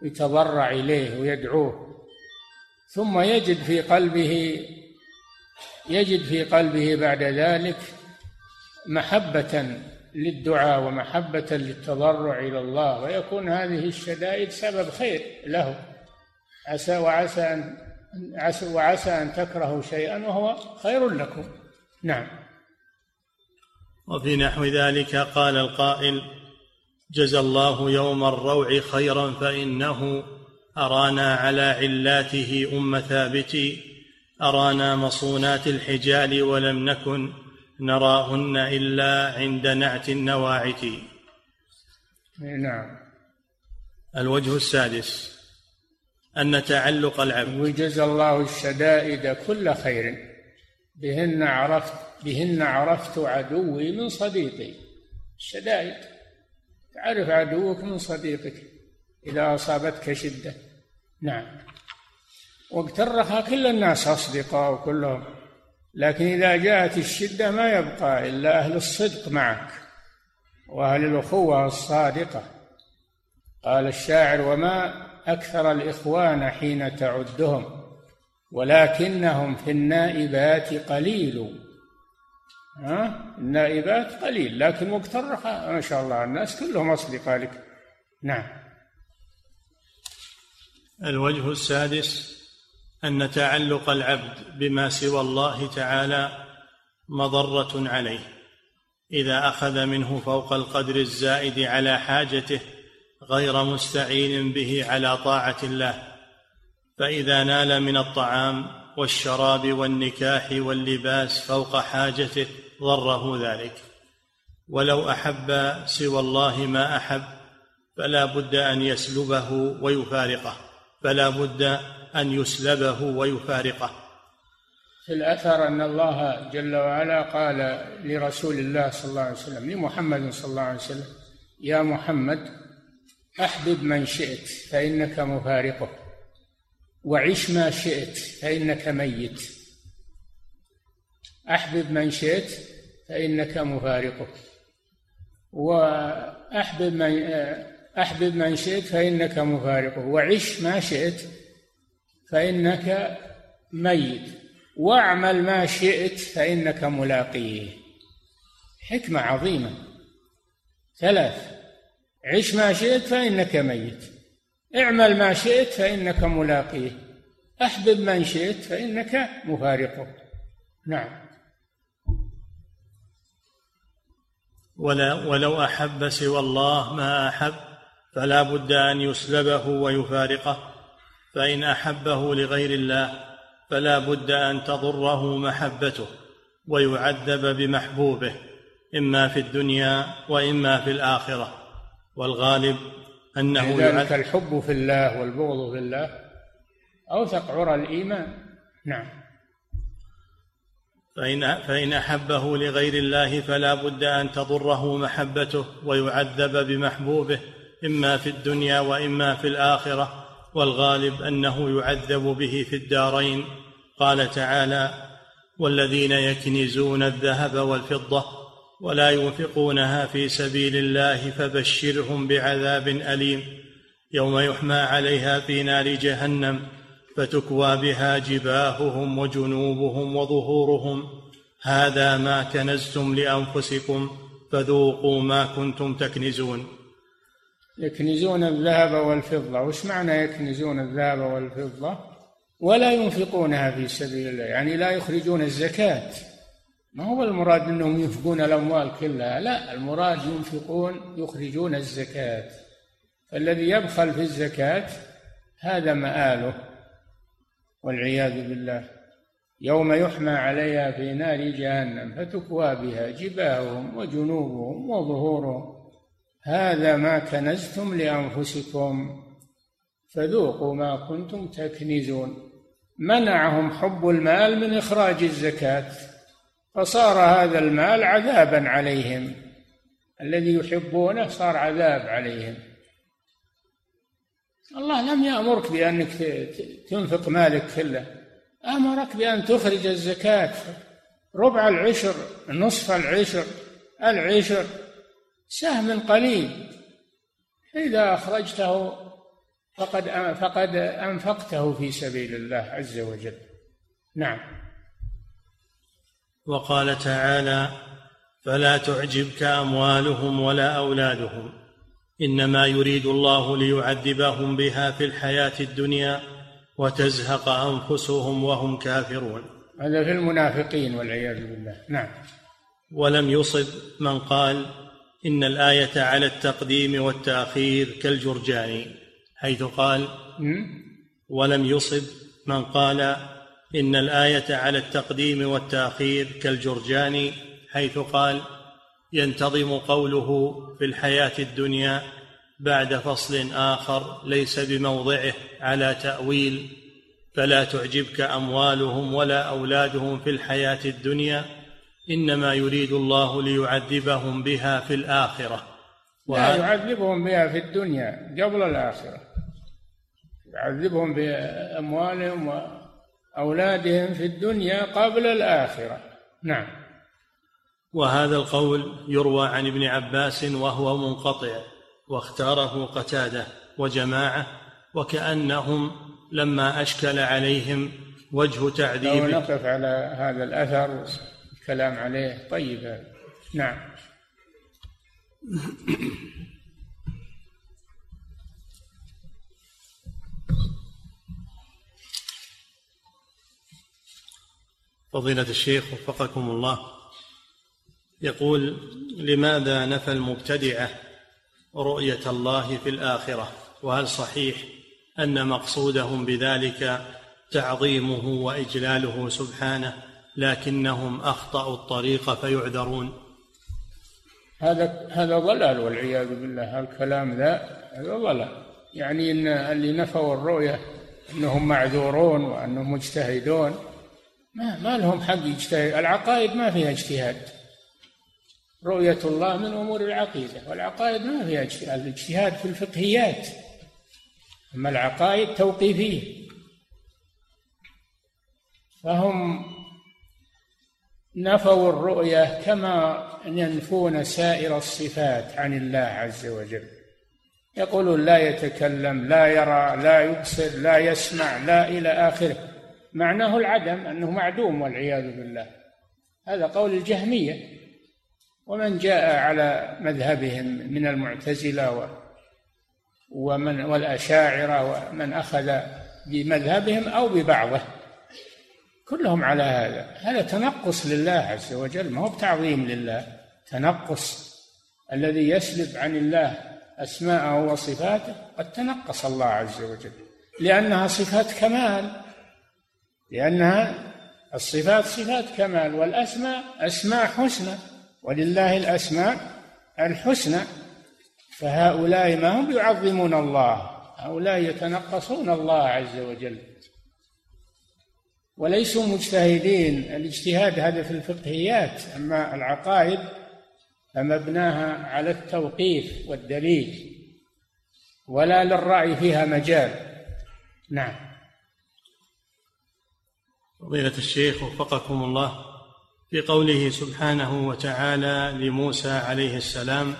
ويتضرع إليه ويدعوه، ثم يجد في قلبه يجد في قلبه بعد ذلك محبة للدعاء ومحبة للتضرع إلى الله، ويكون هذه الشدائد سبب خير له. وعسى أن تكرهوا شيئا وهو خير لكم. نعم. وفي نحو ذلك قال القائل: جزى الله يوم الروع خيرا فإنه أرانا على علاته ثابت، أرانا مصونات الحجال ولم نكن نراهن إلا عند نعت النواعت. نعم. الوجه السادس أن تعلق العبد. وجزى الله الشدائد كل خير، بهن عرفت عدوي من صديقي. الشدائد تعرف عدوك من صديقك إذا أصابتك شدة. نعم. واقترخها كل الناس أصدقاء وكلهم، لكن إذا جاءت الشدة ما يبقى إلا أهل الصدق معك وأهل الأخوة الصادقة. قال الشاعر: وما أكثر الإخوان حين تعدهم ولكنهم في النائبات قليل. النائبات قليل، لكن مقترخة ما شاء الله الناس كلهم أصدقاء لك. نعم. الوجه السادس أن تعلق العبد بما سوى الله تعالى مضرة عليه إذا أخذ منه فوق القدر الزائد على حاجته غير مستعين به على طاعة الله، فإذا نال من الطعام والشراب والنكاح واللباس فوق حاجته ضره ذلك. ولو أحب سوى الله ما أحب فلا بد أن يسلبه ويفارقه. في الأثر أن الله جل وعلا قال لرسول الله صلى الله عليه وسلم، لمحمد صلى الله عليه وسلم: يا محمد أحبب من شئت فإنك مفارقه، وعش ما شئت فإنك ميت. أحبب من شئت فإنك مفارقه، أحبب من شئت فإنك مفارقه، وعش ما شئت فإنك ميت، واعمل ما شئت فإنك ملاقيه. حكمة عظيمة. 3: عش ما شئت فإنك ميت، اعمل ما شئت فإنك ملاقيه، أحبب من شئت فإنك مفارقه. نعم. ولو أحب سوى الله ما أحب فلا بد أن يسلبه ويفارقه، فإن أحبه لغير الله فلا بد أن تضره محبته ويعذب بمحبوبه، إما في الدنيا وإما في الآخرة، والغالب أنه ذلك الحب في الله والبغض في الله أوثق عرى الإيمان. نعم. فإن أحبه لغير الله فلا بد أن تضره محبته ويعذب بمحبوبه، إما في الدنيا وإما في الآخرة، والغالب أنه يعذب به في الدارين. قال تعالى: والذين يكنزون الذهب والفضة ولا ينفقونها في سبيل الله فبشرهم بعذاب أليم يوم يحمى عليها في نار جهنم فتكوى بها جباههم وجنوبهم وظهورهم هذا ما كنزتم لأنفسكم فذوقوا ما كنتم تكنزون. يكنزون الذهب والفضة. وش معنى يكنزون الذهب والفضة؟ ولا ينفقونها في سبيل الله، يعني لا يخرجون الزكاة. ما هو المراد أنهم ينفقون الأموال كلها، لا، المراد يخرجون الزكاة. فالذي يبخل في الزكاة هذا مآله والعياذ بالله. يوم يحمى عليها في نار جهنم فتكوى بها جباههم وجنوبهم وظهورهم هذا ما كنزتم لأنفسكم فذوقوا ما كنتم تكنزون. منعهم حب المال من إخراج الزكاة، فصار هذا المال عذابا عليهم، الذي يحبونه صار عذاب عليهم. الله لم يأمرك بأنك تنفق مالك كله، أمرك بأن تخرج الزكاة، ربع العشر، نصف العشر، العشر، سهم قليل، إذا أخرجته فقد أنفقته في سبيل الله عز وجل. نعم. وقال تعالى: فلا تعجبك أموالهم ولا أولادهم إنما يريد الله ليعذبهم بها في الحياة الدنيا وتزهق أنفسهم وهم كافرون. هذا في المنافقين والعياذ بالله. نعم. ولم يصب من قال إن الآية على التقديم والتأخير كالجرجاني، حيث قال ولم يصب من قال إن الآية على التقديم والتأخير كالجرجاني، حيث قال ينتظم قوله في الحياة الدنيا بعد فصل آخر ليس بموضعه على تأويل فلا تعجبك أموالهم ولا أولادهم في الحياة الدنيا إنما يريد الله ليعذبهم بها في الآخرة. لا يعذبهم بها في الدنيا قبل الآخرة، يعذبهم بأموالهم وأولادهم في الدنيا قبل الآخرة. نعم. وهذا القول يروى عن ابن عباس وهو منقطع، واختاره قتادة وجماعة، وكأنهم لما أشكل عليهم وجه تعذيب. لو نقف على هذا الأثر الكلام عليه طيب هذا. نعم. فضيلة الشيخ وفقكم الله، يقول: لماذا نفى المبتدعة رؤية الله في الآخرة؟ وهل صحيح أن مقصودهم بذلك تعظيمه وإجلاله سبحانه لكنهم أخطأوا الطريق فيعذرون؟ هذا ضلال والعياذ بالله. الكلام هذا ضلال. يعني إن اللي نفوا الرؤية أنهم معذورون وأنهم مجتهدون، ما لهم حق يجتهد. العقائد ما فيها اجتهاد. رؤية الله من أمور العقيدة، والعقائد ما فيها اجتهاد. الاجتهاد في الفقهيات، أما العقائد توقيفية. فهم نفوا الرؤية كما ينفون سائر الصفات عن الله عز وجل. يقولون لا يتكلم، لا يرى، لا يبصر، لا يسمع، لا إلى آخره. معناه العدم، أنه معدوم والعياذ بالله. هذا قول الجهمية، ومن جاء على مذهبهم من المعتزلة والأشاعرة ومن أخذ بمذهبهم أو ببعضه، كلهم على هذا تنقص لله عز وجل، ما هو بتعظيم لله. تنقص. الذي يسلب عن الله أسماءه وصفاته قد تنقص الله عز وجل، لأنها صفات كمال، لأنها الصفات صفات كمال، والأسماء أسماء حسنى، ولله الأسماء الحسنى. فهؤلاء ما هم يعظمون الله، هؤلاء يتنقصون الله عز وجل وليسوا مجتهدين. الاجتهاد هذا في الفقهيات، أما العقائد فمبناها على التوقيف والدليل، ولا للرأي فيها مجال. نعم. فضيلة الشيخ وفقكم الله، في قوله سبحانه وتعالى لموسى عليه السلام: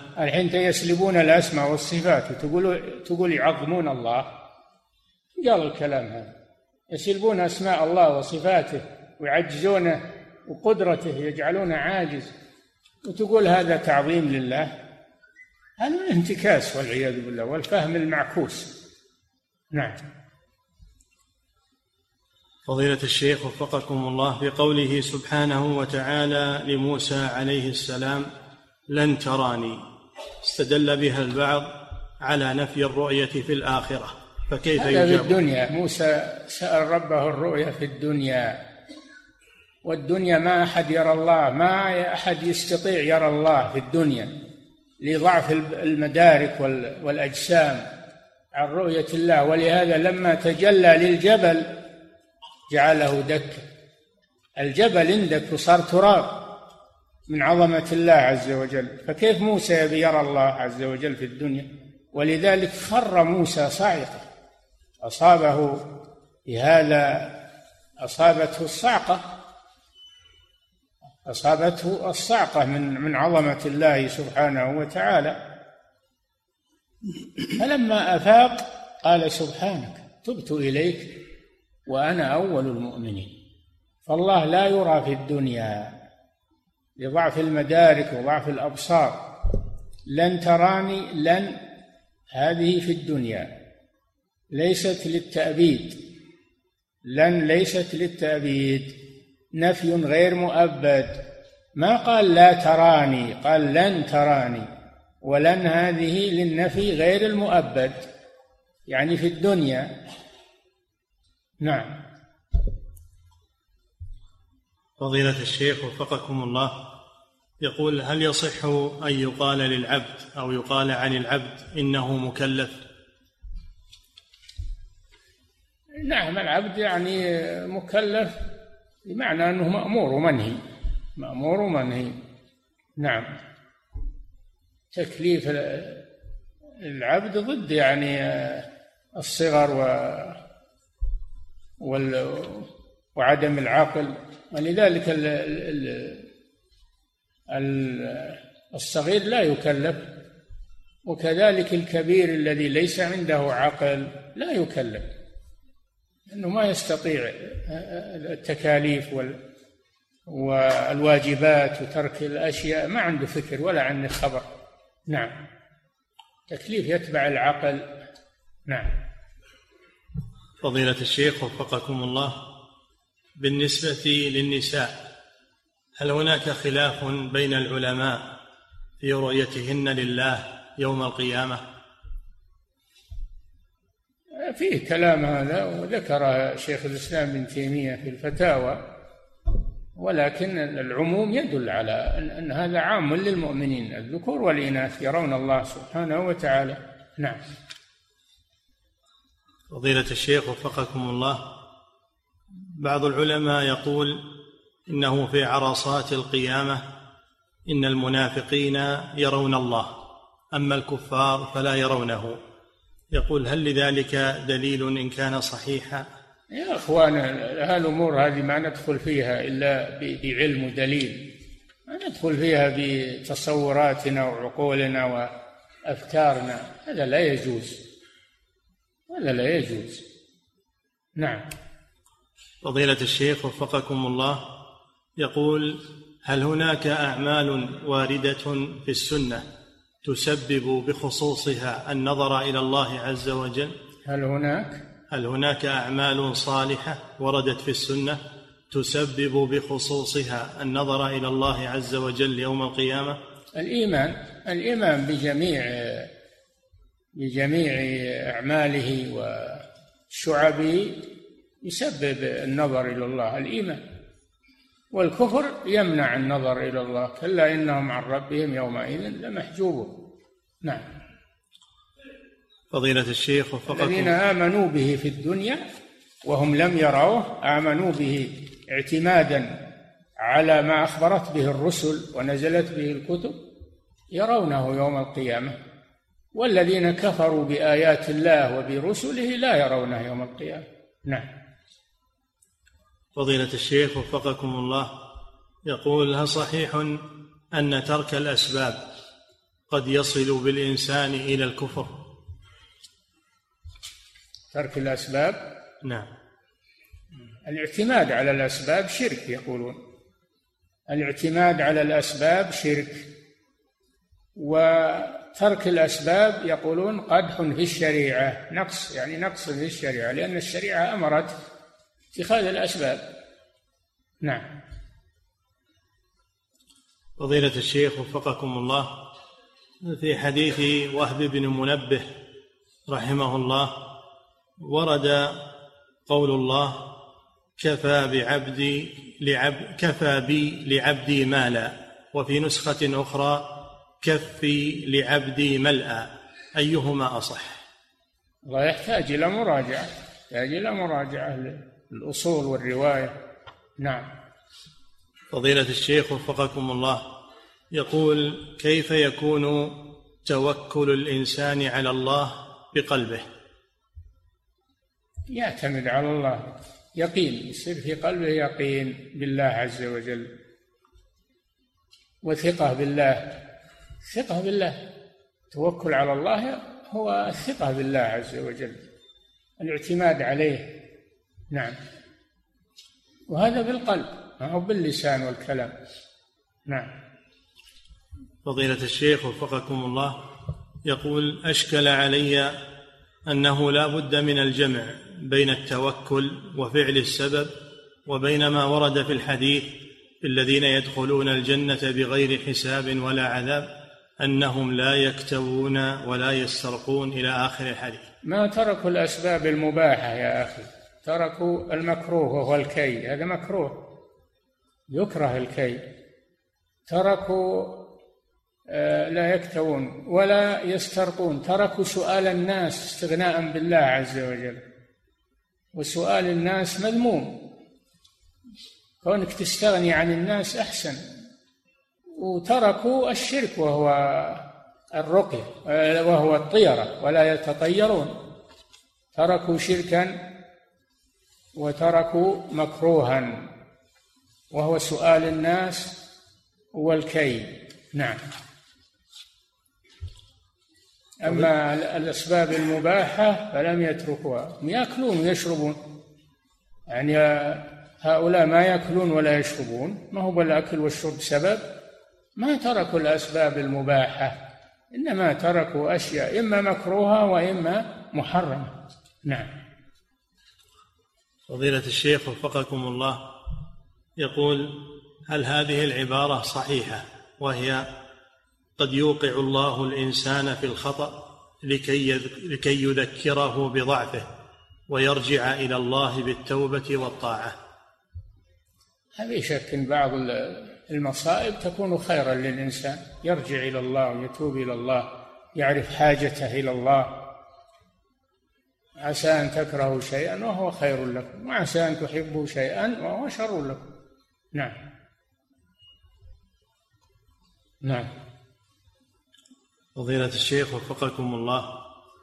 فضيلة الشيخ وفقكم الله، في قوله سبحانه وتعالى لموسى عليه السلام: لن تراني، استدل بها البعض على نفي الرؤية في الآخرة، فكيف يجاب؟ في الدنيا. موسى سأل ربه الرؤية في الدنيا، والدنيا ما أحد يرى الله، ما أحد يستطيع يرى الله في الدنيا لضعف المدارك والأجسام عن رؤية الله. ولهذا لما تجلى للجبل جعله دكا. الجبل اندك وصار تراب من عظمة الله عز وجل، فكيف موسى يبي يرى الله عز وجل في الدنيا؟ ولذلك خر موسى صاعقا، أصابه بهذا، أصابته الصعقة من عظمة الله سبحانه وتعالى. فلما أفاق قال سبحانك تبت إليك وأنا أول المؤمنين. فالله لا يرى في الدنيا لضعف المدارك وضعف الأبصار. لن تراني، لن هذه في الدنيا ليست للتأبيد، لن ليست للتأبيد، نفي غير مؤبد. ما قال لا تراني، قال لن تراني، ولن هذه للنفي غير المؤبد، يعني في الدنيا. نعم. فضيلة الشيخ وفقكم الله، يقول: هل يصح أن يقال للعبد أو يقال عن العبد إنه مكلف؟ نعم، العبد يعني مكلف بمعنى أنه مأمور ومنهي، مأمور ومنهي. نعم، تكليف العبد ضد يعني الصغر وعدم العقل، ولذلك الصغير لا يكلف، وكذلك الكبير الذي ليس عنده عقل لا يكلف، لأنه ما يستطيع التكاليف والواجبات وترك الأشياء، ما عنده فكر ولا عنده خبر. نعم، تكليف يتبع العقل. نعم. فضيلة الشيخ وفقكم الله، بالنسبة للنساء هل هناك خلاف بين العلماء في رؤيتهن لله يوم القيامة؟ فيه كلام هذا، وذكر شيخ الإسلام ابن تيمية في الفتاوى، ولكن العموم يدل على أن هذا عام للمؤمنين، الذكور والإناث يرون الله سبحانه وتعالى. نعم. فضيلة الشيخ وفقكم الله، بعض العلماء يقول إنه في عرصات القيامة إن المنافقين يرون الله، أما الكفار فلا يرونه. يقول: هل لذلك دليل إن كان صحيحا؟ يا أخوان، هالأمور هذه ما ندخل فيها إلا بعلم ودليل، ما ندخل فيها بتصوراتنا وعقولنا وأفكارنا، هذا لا يجوز، هذا لا يجوز. نعم. فضيلة الشيخ وفقكم الله، يقول: هل هناك أعمال واردة في السنة تسبب بخصوصها النظر إلى الله عز وجل؟ هل هناك أعمال صالحة وردت في السنة تسبب بخصوصها النظر إلى الله عز وجل يوم القيامة؟ الإيمان بجميع أعماله وشعبه يسبب النظر إلى الله، الإيمان. والكفر يمنع النظر إلى الله، كلا إنهم عن ربهم يومئذ لمحجوبون. نعم. فضيلة الشيخ وفقكم، الذين آمنوا به في الدنيا وهم لم يروه، آمنوا به اعتمادا على ما أخبرت به الرسل ونزلت به الكتب، يرونه يوم القيامة. والذين كفروا بآيات الله وبرسله لا يرونه يوم القيامة. نعم. فضيلة الشيخ وفقكم الله، يقول: هل صحيح أن ترك الأسباب قد يصل بالإنسان إلى الكفر؟ ترك الأسباب؟ نعم. الاعتماد على الأسباب شرك، يقولون الاعتماد على الأسباب شرك، وترك الأسباب يقولون قدح في الشريعة، نقص، يعني نقص في الشريعة، لأن الشريعة أمرت اتخاذ الأسباب. نعم. فضيلة الشيخ وفقكم الله، في حديث وهب بن منبه رحمه الله ورد قول الله: كفى بي لعبدي مالا، وفي نسخة أخرى: كفي لعبدي ملأ، أيهما أصح؟ الله يحتاج إلى مراجعة الأصول والرواية. نعم. فضيلة الشيخ وفقكم الله، يقول: كيف يكون توكل الإنسان على الله بقلبه؟ يعتمد على الله، يقين، يصير في قلبه يقين بالله عز وجل، وثقة بالله. ثقة بالله، التوكل على الله هو الثقة بالله عز وجل، الاعتماد عليه. نعم. وهذا بالقلب، ما هو باللسان والكلام. نعم. فضيلة الشيخ وفقكم الله، يقول: أشكل علي أنه لا بد من الجمع بين التوكل وفعل السبب وبين ما ورد في الحديث في الذين يدخلون الجنة بغير حساب ولا عذاب أنهم لا يكتوون ولا يسترقون إلى آخر الحديث. ما تركوا الأسباب المباحة يا أخي، تركوا المكروه وهو الكي، هذا مكروه يكره الكي. تركوا لا يكتوون ولا يسترقون، تركوا سؤال الناس استغناء بالله عز وجل، وسؤال الناس مذموم، كونك تستغني عن الناس أحسن. وتركوا الشرك وهو الرقية وهو الطيرة ولا يتطيرون، تركوا شركا وتركوا مكروها وهو سؤال الناس والكي. نعم. أما الأسباب المباحة فلم يتركوها، يأكلون ويشربون، يعني هؤلاء ما يأكلون ولا يشربون، ما هو بالأكل والشرب سبب، ما تركوا الأسباب المباحة، إنما تركوا أشياء إما مكروهة وإما محرمة. نعم. فضيلة الشيخ وفقكم الله، يقول: هل هذه العبارة صحيحة، وهي قد يوقع الله الإنسان في الخطأ لكي يذكره بضعفه ويرجع إلى الله بالتوبة والطاعة؟ هذا شك، بعض المصائب تكون خيرا للإنسان، يرجع إلى الله ويتوب إلى الله، يعرف حاجته إلى الله. عسى أن تكرهوا شيئا وهو خير لكم، وعسى أن تحبوا شيئا وهو شر لكم. نعم. نعم. فضيلة الشيخ وفقكم الله،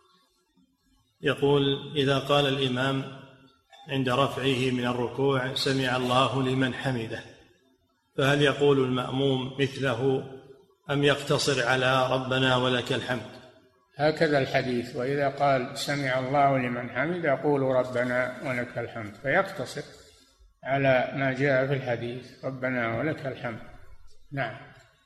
يقول: إذا قال الإمام عند رفعه من الركوع سمع الله لمن حمده، فهل يقول المأموم مثله أم يقتصر على ربنا ولك الحمد؟ هكذا الحديث، وإذا قال سمع الله لمن حمده يقول ربنا ولك الحمد، فيقتصر على ما جاء في الحديث ربنا ولك الحمد. نعم.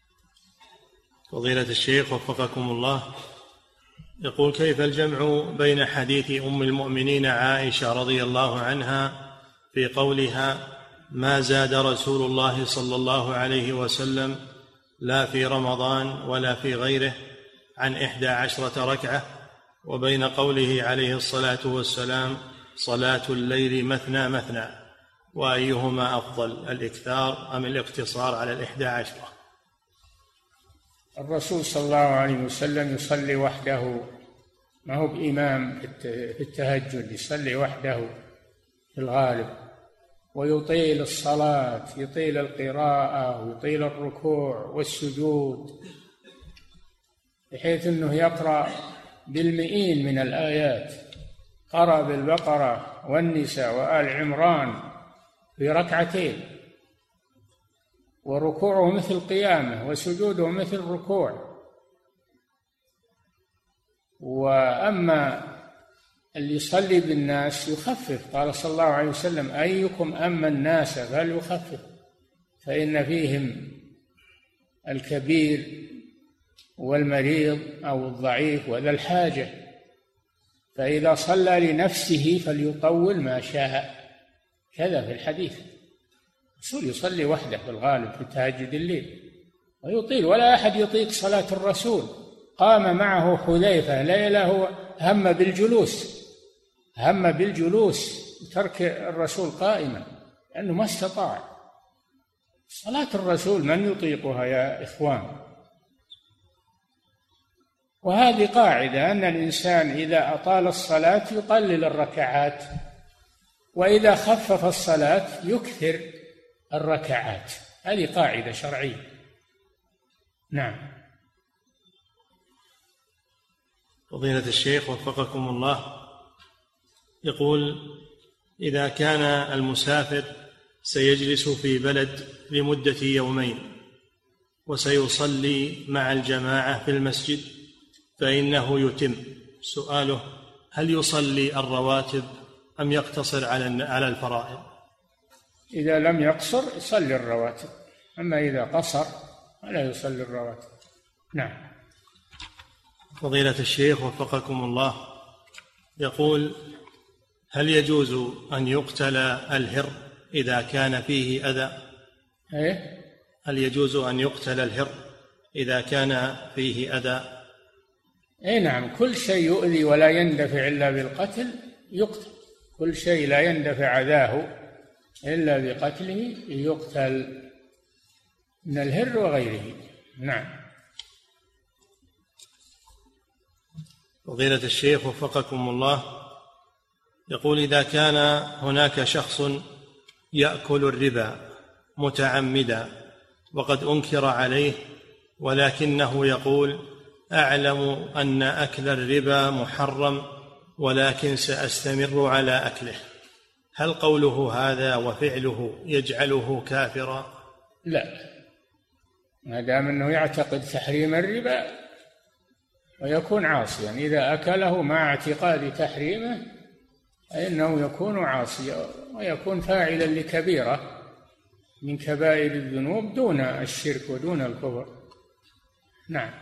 فضيلة الشيخ وفقكم الله، يقول: كيف الجمع بين حديث أم المؤمنين عائشة رضي الله عنها في قولها ما زاد رسول الله صلى الله عليه وسلم لا في رمضان ولا في غيره عن 11 ركعة، وبين قوله عليه الصلاة والسلام صلاة الليل مثنى مثنى، وأيهما أفضل، الإكثار أم الاقتصار على 11؟ الرسول صلى الله عليه وسلم يصلي وحده، ما هو بإمام في التهجد، يصلي وحده في الغالب، ويطيل الصلاة، يطيل القراءة ويطيل الركوع والسجود، بحيث أنه يقرأ بالمئين من الآيات، قرأ بالبقرة والنساء وآل عمران في ركعتين، وركوعه مثل قيامه وسجوده مثل ركوع. وأما اللي يصلي بالناس يخفف، قال صلى الله عليه وسلم أيكم أما الناس فليخفف، فإن فيهم الكبير والمريض أو الضعيف وذا الحاجة، فإذا صلى لنفسه فليطول ما شاء، كذا في الحديث. الرسول يصلي وحده في الغالب في تهجد الليل ويطيل، ولا أحد يطيق صلاة الرسول. قام معه حذيفة ليلة، هو هم بالجلوس ترك الرسول قائما لأنه ما استطاع. صلاة الرسول من يطيقها يا إخوان؟ وهذه قاعدة أن الإنسان إذا أطال الصلاة يقلل الركعات، وإذا خفف الصلاة يكثر الركعات، هذه قاعدة شرعية. نعم. فضيلة الشيخ وفقكم الله، يقول: إذا كان المسافر سيجلس في بلد لمدة يومين وسيصلي مع الجماعة في المسجد فإنه يتم، سؤاله: هل يصلي الرواتب أم يقتصر على الفرائض؟ إذا لم يقصر يصلي الرواتب، أما إذا قصر فلا يصلي الرواتب. نعم. فضيلة الشيخ وفقكم الله، يقول: هل يجوز أن يقتل الهر إذا كان فيه أذى؟ هل يجوز أن يقتل الهر إذا كان فيه أذى؟ نعم، كل شيء يؤذي ولا يندفع إلا بالقتل يقتل، كل شيء لا يندفع أذاه إلا بقتله يقتل من الهر وغيره. نعم. فضيلة الشيخ وفقكم الله، يقول: إذا كان هناك شخص يأكل الربا متعمدا وقد أنكر عليه، ولكنه يقول: أعلم أن أكل الربا محرم ولكن سأستمر على أكله، هل قوله هذا وفعله يجعله كافرا؟ لا، ما دام أنه يعتقد تحريم الربا ويكون عاصيا، إذا أكله مع اعتقاد تحريمه فإنه يكون عاصيا ويكون فاعلا لكبيرة من كبائر الذنوب دون الشرك ودون الكفر. نعم.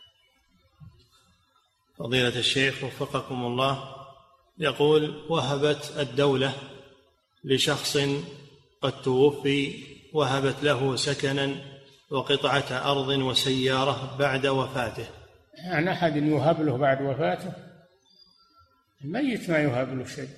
فضيلة الشيخ وفقكم الله، يقول: وهبت الدولة لشخص قد توفي، وهبت له سكنا وقطعة أرض وسيارة بعد وفاته، أن أحد يهب له بعد وفاته؟ الميت ما يهب له شيء.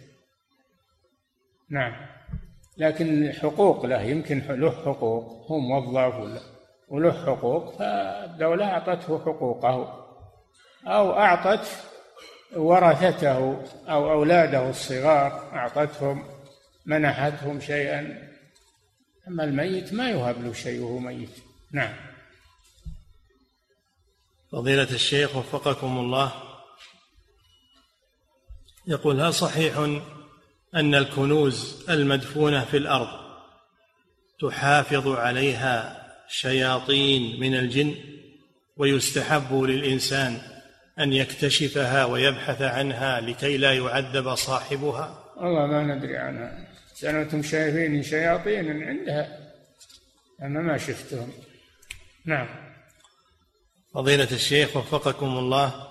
نعم، لكن حقوق له، يمكن له حقوق، هو موظف وله حقوق، فالدولة أعطته حقوقه أو أعطت ورثته أو أولاده الصغار، أعطتهم منحتهم شيئا. أما الميت ما يهب له شيء وهو ميت. نعم. فضيلة الشيخ وفقكم الله، يقول: هل صحيح أن الكنوز المدفونة في الأرض تحافظ عليها شياطين من الجن، ويستحب للإنسان أن يكتشفها ويبحث عنها لكي لا يعذب صاحبها؟ والله ما ندري عنها، أنتم شايفين شياطين عندها، أنا ما شفتهم. نعم. فضيلة الشيخ وفقكم الله،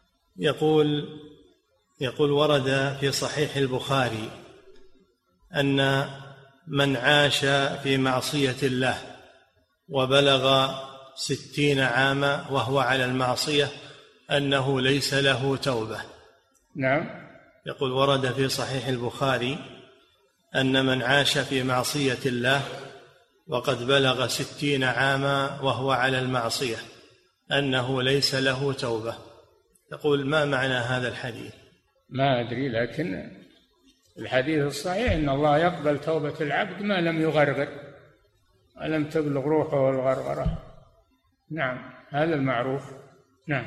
يقول: ورد في صحيح البخاري أن من عاش في معصية الله وبلغ 60 عاما وهو على المعصية أنه ليس له توبة. نعم. يقول: ورد في صحيح البخاري أن من عاش في معصية الله وقد بلغ 60 عاما وهو على المعصية أنه ليس له توبة. يقول: ما معنى هذا الحديث؟ ما أدري، لكن الحديث الصحيح أن الله يقبل توبة العبد ما لم يغرغر ولم تبلغ روحه الغرغرة. نعم، هذا المعروف. نعم.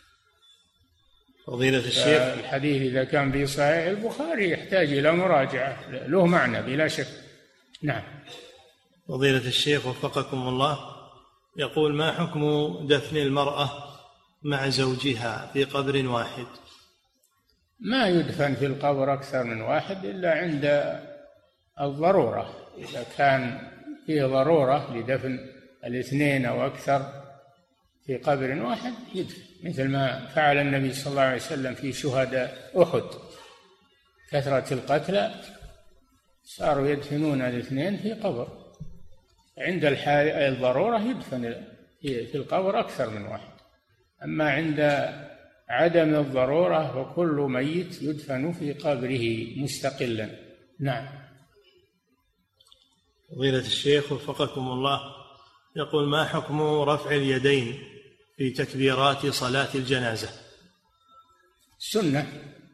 فضيلة الشيخ، الحديث إذا كان في صحيح البخاري يحتاج إلى مراجعة، له معنى بلا شك. نعم. فضيلة الشيخ وفقكم الله، يقول: ما حكم دفن المرأة مع زوجها في قبر واحد؟ ما يدفن في القبر أكثر من واحد إلا عند الضرورة، إذا كان فيه ضرورة لدفن الاثنين أو أكثر في قبر واحد يدفن، مثل ما فعل النبي صلى الله عليه وسلم في شهداء أحد، كثرة القتلى صاروا يدفنون الاثنين في قبر، عند الضرورة يدفن في القبر أكثر من واحد، أما عند عدم الضرورة فكل ميت يدفن في قبره مستقلا. نعم. فضيلة الشيخ وفقكم الله، يقول: ما حكم رفع اليدين في تكبيرات صلاة الجنازة؟ سنة،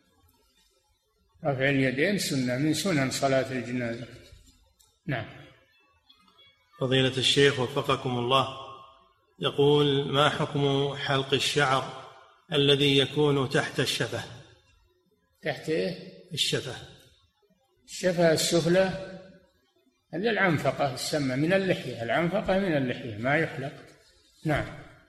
رفع اليدين سنة من سنن صلاة الجنازة. نعم. فضيلة الشيخ وفقكم الله، يقول: ما حكم حلق الشعر الذي يكون تحت الشفة؟ تحت إيه؟ الشفة. الشفة السفلى هذه العنفقة تسمى من اللحية، العنفقة من اللحية ما يحلق. نعم.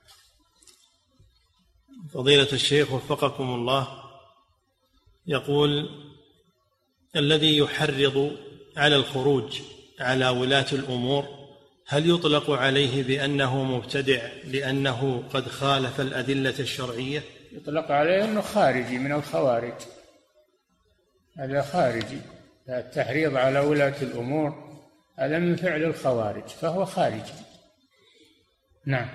فضيلة الشيخ وفقكم الله، يقول: الذي يحرض على الخروج على ولاة الأمور هل يطلق عليه بأنه مبتدع لأنه قد خالف الأدلة الشرعية؟ يطلق عليه أنه خارجي من الخوارج، هذا خارجي، التحريض على ولاة الأمور هذا من فعل الخوارج فهو خارجي. نعم.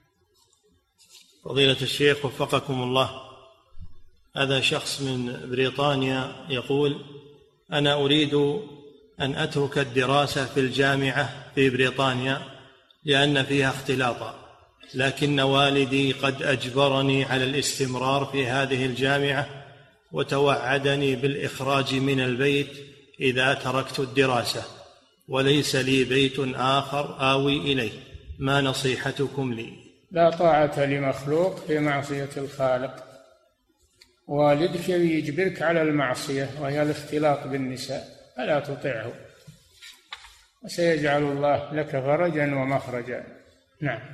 فضيلة الشيخ وفقكم الله، هذا شخص من بريطانيا يقول: أنا أريد أن أترك الدراسة في الجامعة في بريطانيا لأن فيها اختلاطا، لكن والدي قد أجبرني على الاستمرار في هذه الجامعة وتوعدني بالإخراج من البيت إذا تركت الدراسة، وليس لي بيت آخر آوي إليه، ما نصيحتكم لي؟ لا طاعة لمخلوق في معصية الخالق. والدك يجبرك على المعصية وهي الاختلاط بالنساء، فلا تطعه، وسيجعل الله لك فرجا ومخرجا. نعم.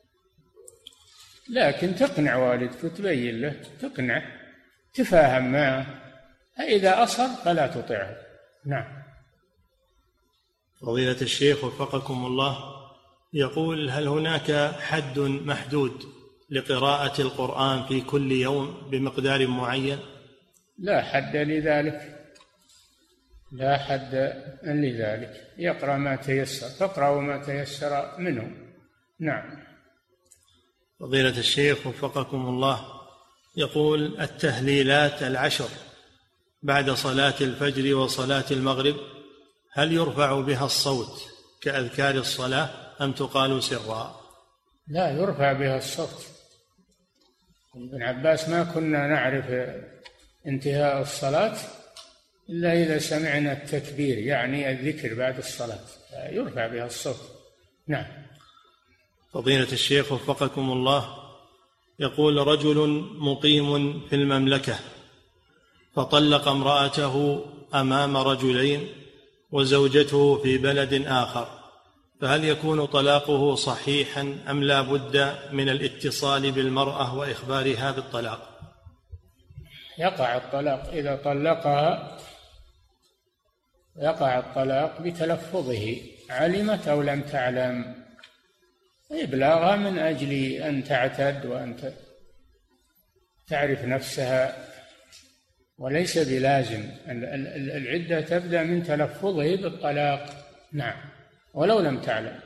لكن تقنع والدك وتبين له، تقنع، تفاهم معه، فإذا أصر فلا تطعه. نعم. فضيلة الشيخ وفقكم الله، يقول: هل هناك حد محدود لقراءة القرآن في كل يوم بمقدار معين؟ لا حد لذلك، لا حد لذلك، يقرأ ما تيسر، تقرأ ما تيسر منه. نعم. فضيلة الشيخ وفقكم الله، يقول: التهليلات 10 بعد صلاة الفجر وصلاة المغرب هل يرفع بها الصوت كأذكار الصلاة أم تقال سرا؟ لا، يرفع بها الصوت. ابن عباس: ما كنا نعرف انتهاء الصلاة إلا إذا سمعنا التكبير، يعني الذكر بعد الصلاة، يرفع بها الصوت. نعم. فضيلة الشيخ وفقكم الله، يقول: رجل مقيم في المملكة فطلق امرأته أمام رجلين وزوجته في بلد آخر، فهل يكون طلاقه صحيحا أم لا بد من الاتصال بالمرأة وإخبارها بالطلاق؟ يقع الطلاق إذا طلقها، يقع الطلاق بتلفظه، علمت أو لم تعلم، إبلاغها من أجل أن تعتد وأن تعرف نفسها، وليس بلازم. العدة تبدأ من تلفظه بالطلاق. نعم، ولو لم تعلم.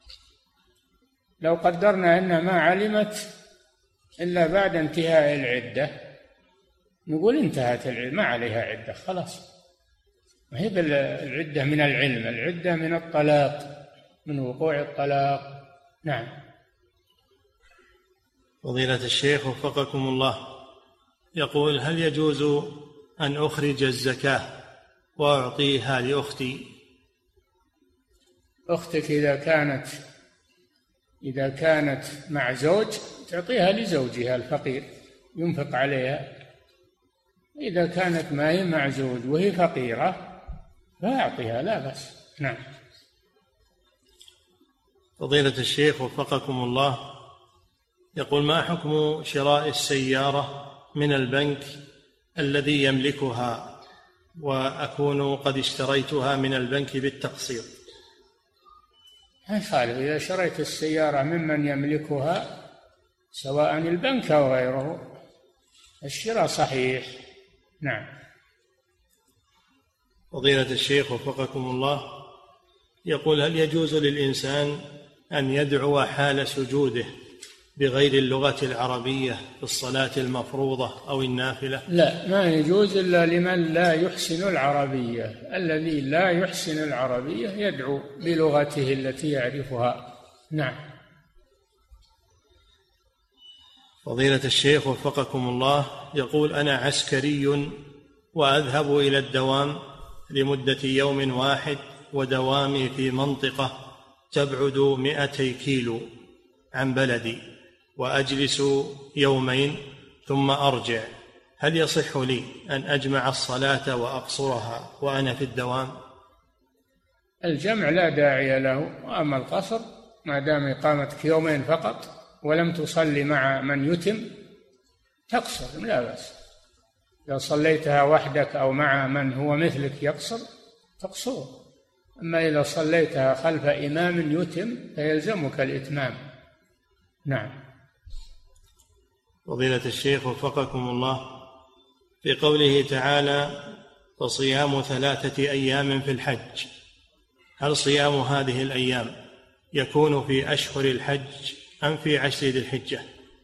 لو قدرنا أنها ما علمت إلا بعد انتهاء العدة، نقول انتهت العدة، ما عليها عدة، خلاص. ما هي العدة من العلم، العدة من الطلاق، من وقوع الطلاق. نعم. فضيلة الشيخ وفقكم الله، يقول: هل يجوز أن أخرج الزكاة وأعطيها لأختي؟ أختك إذا كانت مع زوج تعطيها لزوجها الفقير ينفق عليها. إذا كانت ما هي مع زوج وهي فقيرة فأعطيها، لا بأس. نعم. فضيلة الشيخ وفقكم الله، يقول: ما حكم شراء السيارة من البنك الذي يملكها وأكون قد اشتريتها من البنك بالتقسيط؟ ما يخالف، إذا شريت السيارة ممن يملكها سواء البنك أو غيره الشراء صحيح. نعم. فضيلة الشيخ وفقكم الله، يقول: هل يجوز للإنسان أن يدعو حال سجوده بغير اللغة العربية في الصلاة المفروضة أو النافلة؟ لا، ما يجوز إلا لمن لا يحسن العربية. الذي لا يحسن العربية يدعو بلغته التي يعرفها. نعم. فضيلة الشيخ وفقكم الله، يقول: أنا عسكري وأذهب إلى الدوام لمدة يوم واحد، ودوامي في منطقة تبعد 200 كيلو عن بلدي، وأجلس يومين ثم أرجع، هل يصح لي أن أجمع الصلاة وأقصرها وأنا في الدوام؟ الجمع لا داعي له، وأما القصر ما دام إقامتك يومين فقط ولم تصلي مع من يتم تقصر، لا بأس. لو صليتها وحدك أو مع من هو مثلك يقصر تقصر. أما إذا صليتها خلف إمام يتم فيلزمك الإتمام. نعم. فضيلة الشيخ وفقكم الله، في قوله تعالى فصيام 3 أيام في الحج، هل صيام هذه الأيام يكون في أشهر الحج أم في 10 ذي الحجة؟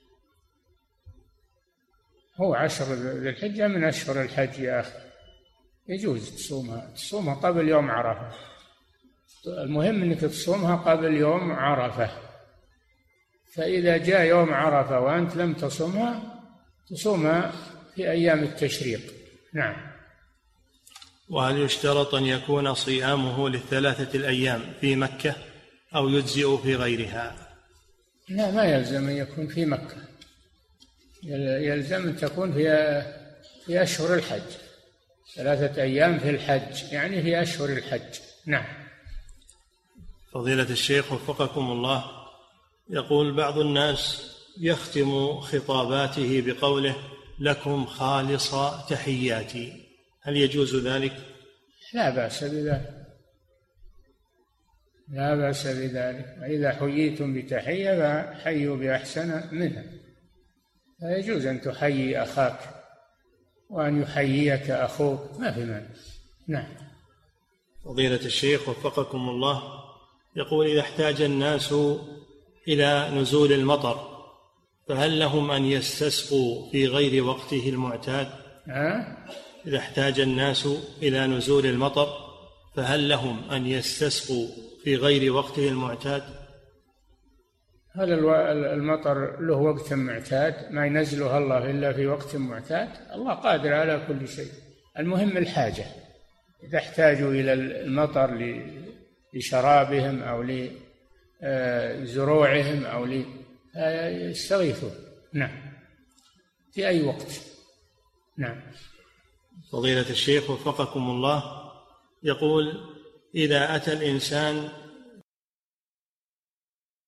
هو 10 ذي الحجة من أشهر الحج يا أخي، يجوز تصومها قبل يوم عرفة. المهم أنك تصومها قبل يوم عرفة، فإذا جاء يوم عرفة وأنت لم تصومها في أيام التشريق. نعم. وهل يشترط أن يكون صيامه ل3 الأيام في مكة أو يجزئ في غيرها؟ لا، ما يلزم أن يكون في مكة، يلزم أن تكون في أشهر الحج. 3 أيام في الحج يعني في أشهر الحج. نعم. فضيلة الشيخ وفقكم الله، يقول بعض الناس يختم خطاباته بقوله لكم خالص تحياتي، هل يجوز ذلك؟ لا بأس بذلك، لا بأس بذلك. وإذا حييتم بتحية فحيوا بأحسن منها، فيجوز أن تحيي أخاك وأن يحييك أخوك، ما في مانع. نعم. فضيلة الشيخ وفقكم الله، يقول إذا احتاج الناس إلى نزول المطر فهل لهم أن يستسقوا في غير وقته المعتاد؟ إذا احتاج الناس إلى نزول المطر فهل لهم أن يستسقوا في غير وقته المعتاد؟ هذا المطر له وقت معتاد، ما ينزله الله إلا في وقت معتاد. الله قادر على كل شيء، المهم الحاجة. إذا احتاجوا إلى المطر لشرابهم أو لزروعهم أو يستغيثوا. نعم، في أي وقت. نعم. فضيلة الشيخ وفقكم الله، يقول إذا أتى الإنسان